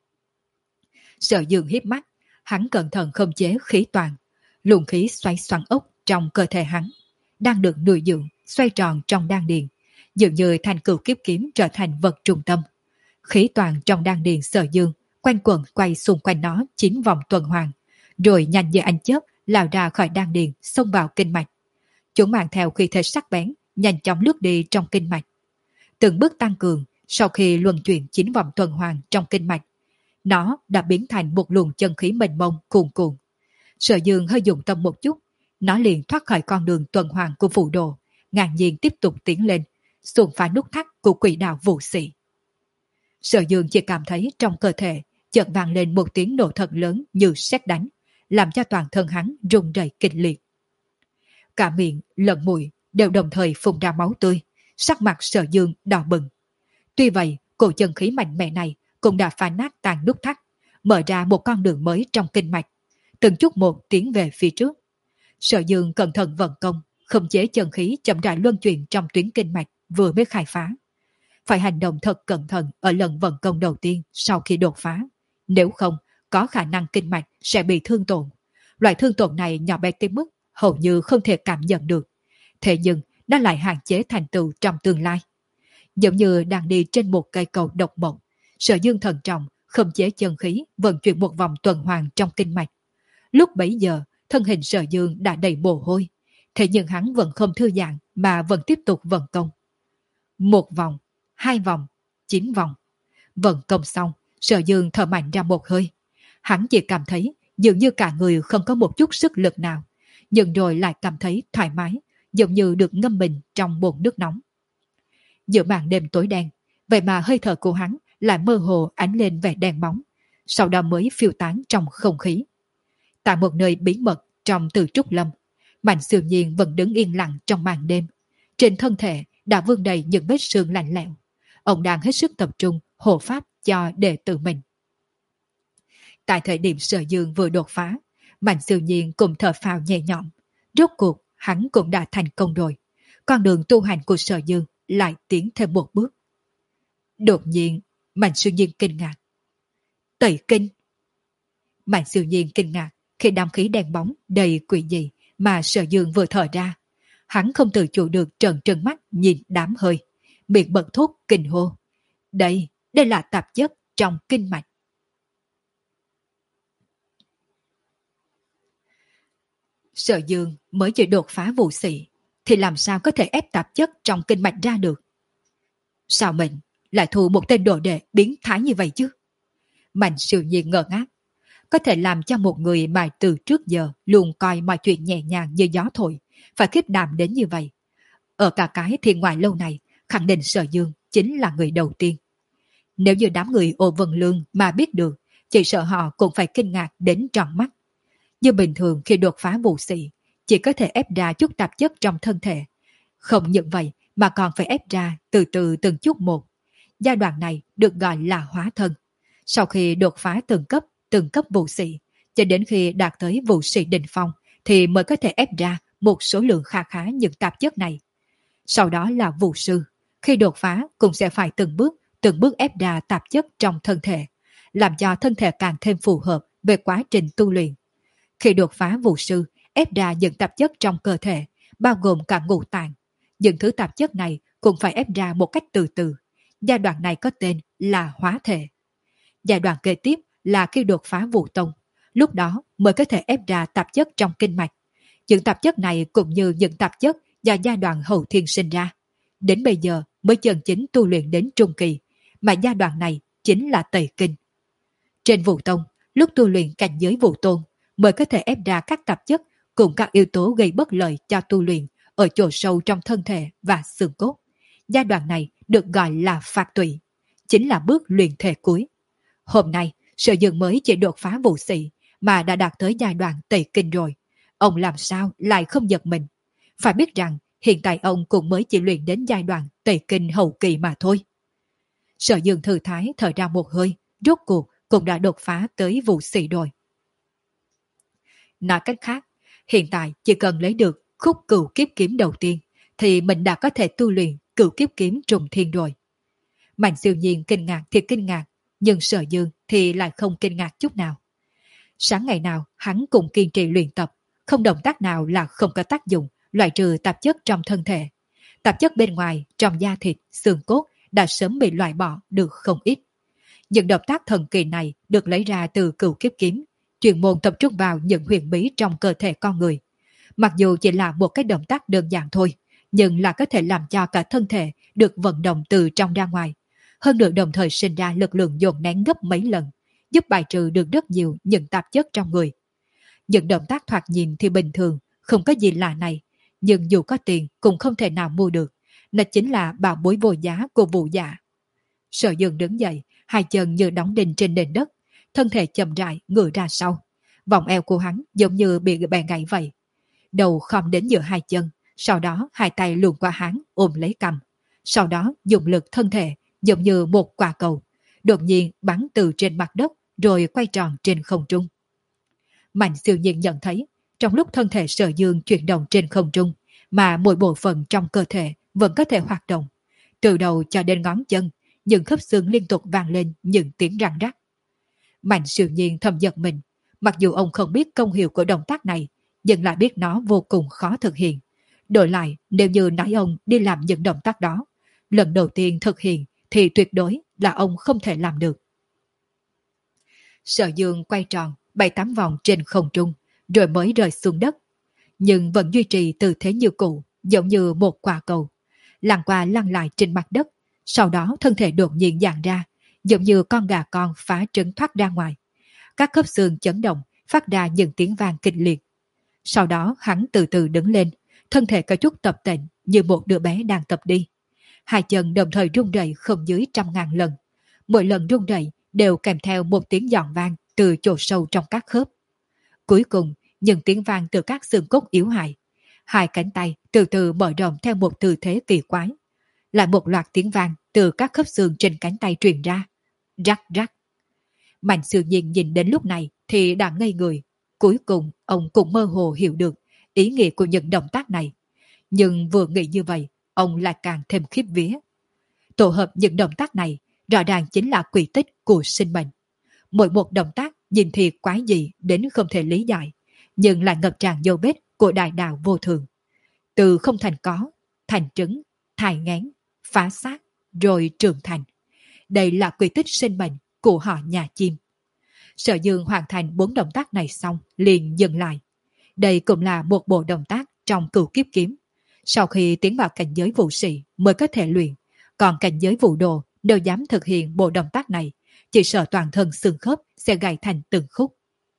Sở Dương hiếp mắt, hắn cẩn thận khống chế khí toàn, luồng khí xoay xoắn ốc trong cơ thể hắn, đang được nuôi dưỡng, xoay tròn trong đan điền, dường như thành cửu kiếp kiếm trở thành vật trung tâm. Khí toàn trong đan điền Sở Dương quanh quẩn quay xung quanh nó chín vòng tuần hoàn, rồi nhanh như ánh chớp lao ra khỏi đan điền xông vào kinh mạch. Chúng mang theo khí thế sắc bén, nhanh chóng lướt đi trong kinh mạch. Từng bước tăng cường, sau khi luân chuyển chín vòng tuần hoàn trong kinh mạch, nó đã biến thành một luồng chân khí mênh mông cuồn cuộn. Sở Dương hơi dùng tâm một chút, nó liền thoát khỏi con đường tuần hoàn của phù đồ, ngang nhiên tiếp tục tiến lên, xuồng phá nút thắt của quỷ đạo vũ sĩ. Sở Dương chỉ cảm thấy trong cơ thể chợt vang lên một tiếng nổ thật lớn như sét đánh, làm cho toàn thân hắn rung rẩy kịch liệt. Cả miệng, lẫn mũi đều đồng thời phun ra máu tươi, sắc mặt Sở Dương đỏ bừng. Tuy vậy, cổ chân khí mạnh mẽ này cũng đã phá nát tàn nút thắt, mở ra một con đường mới trong kinh mạch, từng chút một tiến về phía trước. Sở Dương cẩn thận vận công, khống chế chân khí chậm rãi luân chuyển trong tuyến kinh mạch vừa mới khai phá. Phải hành động thật cẩn thận ở lần vận công đầu tiên sau khi đột phá, nếu không có khả năng kinh mạch sẽ bị thương tổn. Loại thương tổn này nhỏ bé tới mức hầu như không thể cảm nhận được. Thế nhưng nó lại hạn chế thành tựu trong tương lai. Giống như đang đi trên một cây cầu độc mộng, Sở Dương thận trọng khống chế chân khí vận chuyển một vòng tuần hoàn trong kinh mạch. Lúc bấy giờ, thân hình Sở Dương đã đầy mồ hôi, thế nhưng hắn vẫn không thư giãn mà vẫn tiếp tục vận công. Một vòng, hai vòng, chín vòng. Vận công xong, Sở Dương thở mạnh ra một hơi. Hắn chỉ cảm thấy dường như cả người không có một chút sức lực nào, nhưng rồi lại cảm thấy thoải mái, giống như được ngâm mình trong bồn nước nóng. Giữa màn đêm tối đen, vậy mà hơi thở của hắn lại mơ hồ ánh lên vẻ đen bóng, sau đó mới phiêu tán trong không khí. Tại một nơi bí mật trong Từ Trúc Lâm, Mạnh Siêu Nhiên vẫn đứng yên lặng trong màn đêm. Trên thân thể đã vương đầy những vết sương lạnh lẽo. Ông đang hết sức tập trung hộ pháp cho đệ tử mình. Tại thời điểm Sở Dương vừa đột phá, Mạnh Siêu Nhiên cùng thở phào nhẹ nhõm. Rốt cuộc hắn cũng đã thành công rồi. Con đường tu hành của Sở Dương lại tiến thêm một bước. Đột nhiên, Mạnh Siêu Nhiên kinh ngạc. Tẩy kinh! Mạnh Siêu Nhiên kinh ngạc khi đám khí đen bóng đầy quỷ dị mà Sở Dương vừa thở ra, hắn không tự chủ được trợn trừng mắt nhìn đám hơi, miệng bật thốt kinh hô. Đây, đây là tạp chất trong kinh mạch. Sở Dương mới chỉ đột phá vụ sĩ, thì làm sao có thể ép tạp chất trong kinh mạch ra được? Sao mình lại thu một tên đồ đệ biến thái như vậy chứ? Mạnh Siêu Nhiên ngơ ngác. Có thể làm cho một người mà từ trước giờ luôn coi mọi chuyện nhẹ nhàng như gió thổi, phải khiếp đảm đến như vậy. Ở cả cái thiên ngoại lâu này, khẳng định Sở Dương chính là người đầu tiên. Nếu như đám người Ô Vân Lương mà biết được, chỉ sợ họ cũng phải kinh ngạc đến tròn mắt. Như bình thường khi đột phá vụ sĩ, chỉ có thể ép ra chút tạp chất trong thân thể. Không những vậy mà còn phải ép ra từ từ từng chút một. Giai đoạn này được gọi là hóa thân. Sau khi đột phá từng cấp, từng cấp vụ sĩ, cho đến khi đạt tới vụ sĩ đỉnh phong, thì mới có thể ép ra một số lượng khá khá những tạp chất này. Sau đó là vụ sư, khi đột phá cũng sẽ phải từng bước, từng bước ép ra tạp chất trong thân thể, làm cho thân thể càng thêm phù hợp về quá trình tu luyện. Khi đột phá vụ sư, ép ra những tạp chất trong cơ thể, bao gồm cả ngũ tạng. Những thứ tạp chất này cũng phải ép ra một cách từ từ. Giai đoạn này có tên là hóa thể. Giai đoạn kế tiếp là khi đột phá vụ tông. Lúc đó mới có thể ép ra tạp chất trong kinh mạch. Những tạp chất này cũng như những tạp chất do giai đoạn hậu thiên sinh ra. Đến bây giờ mới chân chính tu luyện đến trung kỳ, mà giai đoạn này chính là tẩy kinh. Trên vụ tông, lúc tu luyện cảnh giới vụ tôn, mới có thể ép ra các tạp chất cùng các yếu tố gây bất lợi cho tu luyện ở chỗ sâu trong thân thể và xương cốt. Giai đoạn này được gọi là phạt tụy, chính là bước luyện thể cuối. Hôm nay, Sở Dương mới chỉ đột phá vụ sĩ mà đã đạt tới giai đoạn tẩy kinh rồi. Ông làm sao lại không giật mình? Phải biết rằng hiện tại ông cũng mới chỉ luyện đến giai đoạn tẩy kinh hậu kỳ mà thôi. Sở Dương thư thái thở ra một hơi, rốt cuộc cũng đã đột phá tới vụ sĩ rồi. Nói cách khác, hiện tại chỉ cần lấy được khúc cửu kiếp kiếm đầu tiên thì mình đã có thể tu luyện cửu kiếp kiếm trùng thiên rồi. Mạnh Siêu Nhiên kinh ngạc thì kinh ngạc, nhưng Sở Dương thì lại không kinh ngạc chút nào. Sáng ngày nào hắn cũng kiên trì luyện tập, không động tác nào là không có tác dụng loại trừ tạp chất trong thân thể. Tạp chất bên ngoài, trong da thịt, xương cốt đã sớm bị loại bỏ được không ít. Những động tác thần kỳ này được lấy ra từ cửu kiếp kiếm, chuyên môn tập trung vào những huyền bí trong cơ thể con người. Mặc dù chỉ là một cái động tác đơn giản thôi, nhưng là có thể làm cho cả thân thể được vận động từ trong ra ngoài. Hơn nữa đồng thời sinh ra lực lượng dồn nén gấp mấy lần, giúp bài trừ được rất nhiều những tạp chất trong người. Những động tác thoạt nhìn thì bình thường, không có gì lạ này, nhưng dù có tiền cũng không thể nào mua được. Nó chính là bảo bối vô giá của Vũ Dạ. Sở Dương đứng dậy, hai chân như đóng đinh trên nền đất, thân thể chậm rãi ngửa ra sau. Vòng eo của hắn giống như bị bè gãy vậy. Đầu khom đến giữa hai chân, sau đó hai tay luồn qua hắn ôm lấy cằm. Sau đó dùng lực thân thể giống như một quả cầu, đột nhiên bắn từ trên mặt đất rồi quay tròn trên không trung. Mạnh Siêu Nhiên nhận thấy, trong lúc thân thể Sở Dương chuyển động trên không trung, mà mỗi bộ phận trong cơ thể vẫn có thể hoạt động. Từ đầu cho đến ngón chân, những khớp xương liên tục vang lên những tiếng răng rắc. Mạnh Siêu Nhiên thầm giật mình, mặc dù ông không biết công hiệu của động tác này, nhưng lại biết nó vô cùng khó thực hiện. Đổi lại, nếu như nói ông đi làm những động tác đó, lần đầu tiên thực hiện thì tuyệt đối là ông không thể làm được. Sở Dương quay tròn bảy tám vòng trên không trung, rồi mới rơi xuống đất. Nhưng vẫn duy trì tư thế như cũ, giống như một quả cầu. Lăn qua lăn lại trên mặt đất, sau đó thân thể đột nhiên dàn ra, giống như con gà con phá trứng thoát ra ngoài. Các khớp xương chấn động, phát ra những tiếng vang kịch liệt. Sau đó hắn từ từ đứng lên, thân thể có chút tập tễnh như một đứa bé đang tập đi. Hai chân đồng thời rung rẩy không dưới trăm ngàn lần. Mỗi lần rung rẩy đều kèm theo một tiếng giòn vang từ chỗ sâu trong các khớp. Cuối cùng, những tiếng vang từ các xương cốt yếu hại. Hai cánh tay từ từ mở rộng theo một tư thế kỳ quái. Lại một loạt tiếng vang từ các khớp xương trên cánh tay truyền ra. Rắc rắc. Mạnh Siêu Nhiên nhìn đến lúc này thì đã ngây người. Cuối cùng, ông cũng mơ hồ hiểu được ý nghĩa của những động tác này. Nhưng vừa nghĩ như vậy, ông lại càng thêm khiếp vía. Tổ hợp những động tác này rõ ràng chính là quy tích của sinh mệnh. Mỗi một động tác nhìn thì quái dị đến không thể lý giải, nhưng lại ngập tràn dấu vết của đại đạo vô thường. Từ không thành có, thành trứng, thai nghén, phá xác, rồi trưởng thành. Đây là quy tích sinh mệnh của họ nhà chim. Sở Dương hoàn thành bốn động tác này xong liền dừng lại. Đây cũng là một bộ động tác trong cửu kiếp kiếm. Sau khi tiến vào cảnh giới vũ sĩ mới có thể luyện, còn cảnh giới vũ đồ nếu dám thực hiện bộ động tác này, chỉ sợ toàn thân xương khớp sẽ gãy thành từng khúc.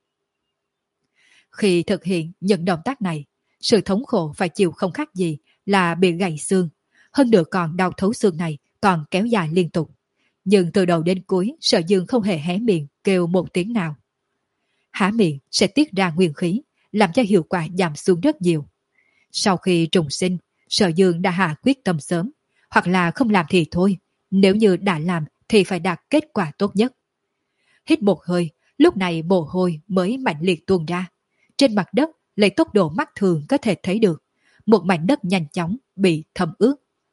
Khi thực hiện những động tác này, sự thống khổ phải chịu không khác gì là bị gãy xương. Hơn nữa còn đau thấu xương này còn kéo dài liên tục. Nhưng từ đầu đến cuối, Sở Dương không hề hé miệng kêu một tiếng nào. Há miệng sẽ tiết ra nguyên khí, làm cho hiệu quả giảm xuống rất nhiều. Sau khi trùng sinh, Sở Dương đã hạ quyết tâm sớm, hoặc là không làm thì thôi, nếu như đã làm thì phải đạt kết quả tốt nhất. Hít một hơi, lúc này mồ hôi mới mạnh liệt tuôn ra. Trên mặt đất, lấy tốc độ mắt thường có thể thấy được, một mảnh đất nhanh chóng bị thấm ướt.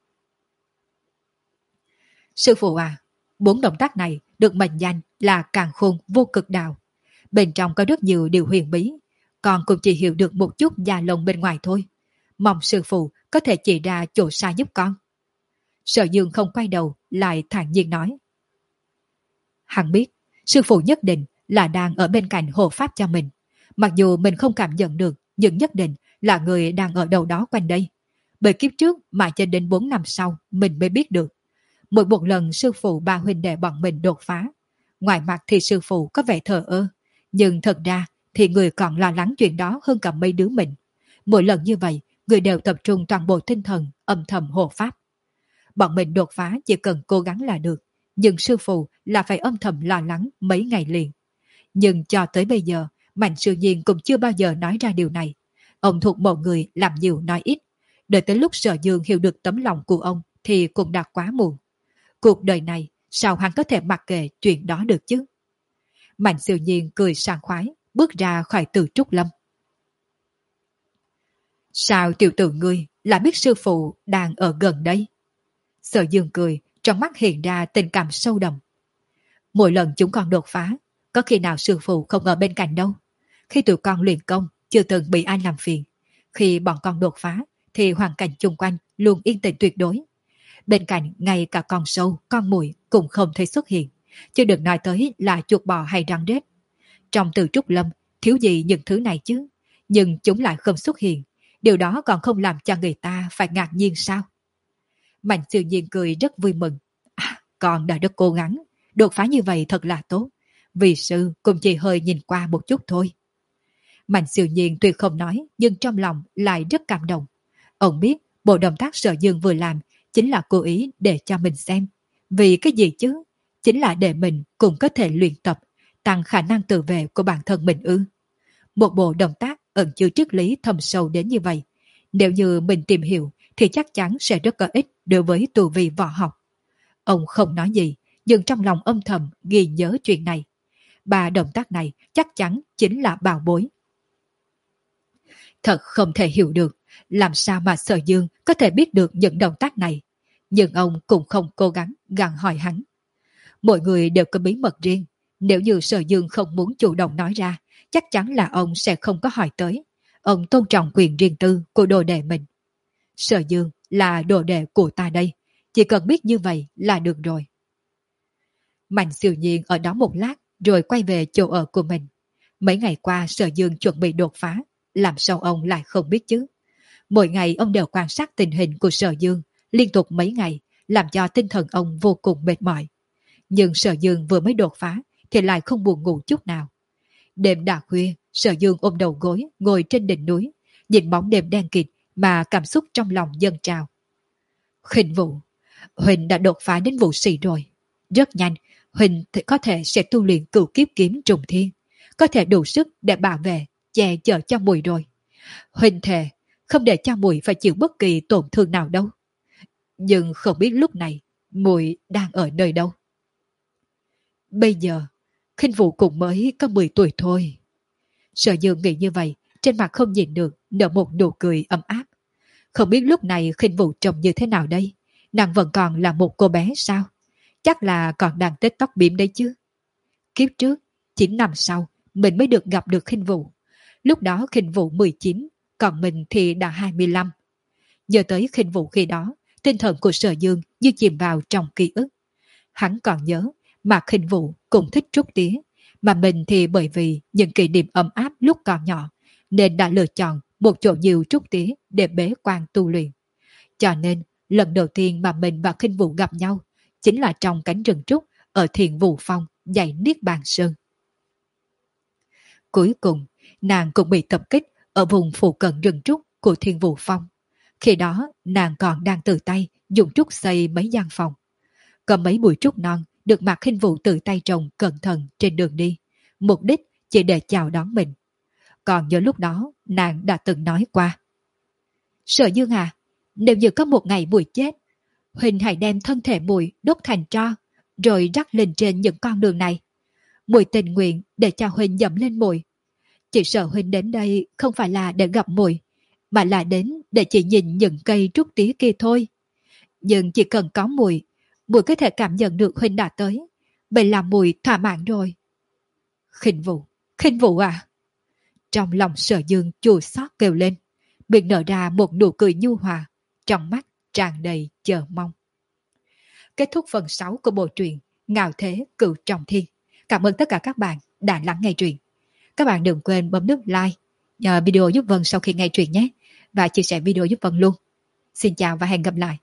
Sư phụ à, bốn động tác này được mệnh danh là càn khôn vô cực đạo. Bên trong có rất nhiều điều huyền bí, còn cũng chỉ hiểu được một chút da lông bên ngoài thôi. Mong sư phụ có thể chỉ ra chỗ sai giúp con. Sở Dương không quay đầu, lại thản nhiên nói. Hắn biết, sư phụ nhất định là đang ở bên cạnh hộ pháp cho mình. Mặc dù mình không cảm nhận được, nhưng nhất định là người đang ở đâu đó quanh đây. Bởi kiếp trước mà cho đến bốn năm sau mình mới biết được. Mỗi một lần sư phụ ba huynh đệ bọn mình đột phá, ngoài mặt thì sư phụ có vẻ thờ ơ, nhưng thật ra thì người còn lo lắng chuyện đó hơn cả mấy đứa mình. Mỗi lần như vậy, người đều tập trung toàn bộ tinh thần âm thầm hộ pháp. Bọn mình đột phá chỉ cần cố gắng là được, nhưng sư phụ là phải âm thầm lo lắng mấy ngày liền. Nhưng cho tới bây giờ, Mạnh Siêu Nhiên cũng chưa bao giờ nói ra điều này. Ông thuộc một người làm nhiều nói ít. Đợi tới lúc Sở Dương hiểu được tấm lòng của ông thì cũng đã quá muộn. Cuộc đời này sao hắn có thể mặc kệ chuyện đó được chứ? Mạnh Siêu Nhiên cười sảng khoái, bước ra khỏi Từ Trúc Lâm. Sao tiểu tử ngươi là biết sư phụ đang ở gần đây? Sở Dương cười, trong mắt hiện ra tình cảm sâu đậm. Mỗi lần chúng con đột phá, có khi nào sư phụ không ở bên cạnh đâu. Khi tụi con luyện công, chưa từng bị ai làm phiền. Khi bọn con đột phá, thì hoàn cảnh chung quanh luôn yên tĩnh tuyệt đối. Bên cạnh ngay cả con sâu, con muỗi cũng không thấy xuất hiện, chứ đừng nói tới là chuột bò hay rắn rết. Trong Từ Trúc Lâm, thiếu gì những thứ này chứ, nhưng chúng lại không xuất hiện. Điều đó còn không làm cho người ta phải ngạc nhiên sao? Mạnh Siêu Nhiên cười rất vui mừng. À, con đã rất cố gắng, đột phá như vậy thật là tốt. Vì sư cũng chỉ hơi nhìn qua một chút thôi. Mạnh Siêu Nhiên tuy không nói, nhưng trong lòng lại rất cảm động. Ông biết bộ động tác Sở Dương vừa làm chính là cố ý để cho mình xem. Vì cái gì chứ? Chính là để mình cũng có thể luyện tập, tăng khả năng tự vệ của bản thân mình ư. Một bộ động tác ẩn chứa triết lý thâm sâu đến như vậy. Nếu như mình tìm hiểu thì chắc chắn sẽ rất có ích đối với tu vi võ học. Ông không nói gì, nhưng trong lòng âm thầm ghi nhớ chuyện này. Ba động tác này chắc chắn chính là bảo bối. Thật không thể hiểu được, làm sao mà Sở Dương có thể biết được những động tác này. Nhưng ông cũng không cố gắng gặng hỏi hắn. Mỗi người đều có bí mật riêng. Nếu như Sở Dương không muốn chủ động nói ra, chắc chắn là ông sẽ không có hỏi tới. Ông tôn trọng quyền riêng tư của đồ đệ mình. Sở Dương là đồ đệ của ta đây. Chỉ cần biết như vậy là được rồi. Mạnh Siêu Nhiên ở đó một lát rồi quay về chỗ ở của mình. Mấy ngày qua Sở Dương chuẩn bị đột phá, làm sao ông lại không biết chứ? Mỗi ngày ông đều quan sát tình hình của Sở Dương, liên tục mấy ngày, làm cho tinh thần ông vô cùng mệt mỏi. Nhưng Sở Dương vừa mới đột phá thì lại không buồn ngủ chút nào. Đêm đã khuya, Sở Dương ôm đầu gối, ngồi trên đỉnh núi, nhìn bóng đêm đen kịt mà cảm xúc trong lòng dâng trào. Khinh Vũ, Huỳnh đã đột phá đến vũ sĩ rồi. Rất nhanh, Huỳnh có thể sẽ tu luyện cửu kiếp kiếm trùng thiên, có thể đủ sức để bảo vệ, che chở cho Mùi rồi. Huỳnh thề, không để cho Mùi phải chịu bất kỳ tổn thương nào đâu. Nhưng không biết lúc này, Mùi đang ở nơi đâu. Bây giờ, Khinh Vũ cũng mới có mười tuổi thôi. Sở Dương nghĩ như vậy, trên mặt không nhìn được, nở một nụ cười ấm áp. Không biết lúc này Khinh Vũ trông như thế nào đây? Nàng vẫn còn là một cô bé sao? Chắc là còn đang tết tóc bím đấy chứ. Kiếp trước, chín năm sau, mình mới được gặp được Khinh Vũ. Lúc đó Khinh Vũ mười chín, còn mình thì đã hai mươi lăm. Nhớ tới Khinh Vũ khi đó, tinh thần của Sở Dương như chìm vào trong ký ức. Hắn còn nhớ mà Khinh Vũ cũng thích Trúc Tía, mà mình thì bởi vì những kỷ niệm ấm áp lúc còn nhỏ nên đã lựa chọn một chỗ nhiều Trúc Tía để bế quan tu luyện. Cho nên lần đầu tiên mà mình và Khinh Vũ gặp nhau chính là trong cánh rừng trúc ở Thiền Vũ Phong dãy Niết Bàn Sơn. Cuối cùng, nàng cũng bị tập kích ở vùng phụ cận rừng trúc của Thiên Vũ Phong. Khi đó, nàng còn đang tự tay dùng trúc xây mấy gian phòng. Có mấy bụi trúc non được Mạc Khinh Vũ tự tay trồng cẩn thận trên đường đi, mục đích chỉ để chào đón mình. Còn nhớ lúc đó, nàng đã từng nói qua. Sở Dương à, nếu như có một ngày muội chết, Huỳnh hãy đem thân thể muội đốt thành tro, rồi rắc lên trên những con đường này. Muội tình nguyện để cho Huỳnh dẫm lên muội. Chỉ sợ Huỳnh đến đây không phải là để gặp muội, mà là đến để chỉ nhìn những cây trúc tía kia thôi. Nhưng chỉ cần có muội, muội có thể cảm nhận được Huỳnh đã tới, vậy là muội thỏa mãn rồi. Khinh Vũ, Khinh Vũ à! Trong lòng Sở Dương chua xót kêu lên, miệng nở ra một nụ cười nhu hòa, trong mắt tràn đầy chờ mong. Kết thúc phần sáu của bộ truyện Ngạo Thế Cửu Trọng Thiên. Cảm ơn tất cả các bạn đã lắng nghe truyện. Các bạn đừng quên bấm nút like nhờ video giúp Vân sau khi nghe truyện nhé, và chia sẻ video giúp Vân luôn. Xin chào và hẹn gặp lại.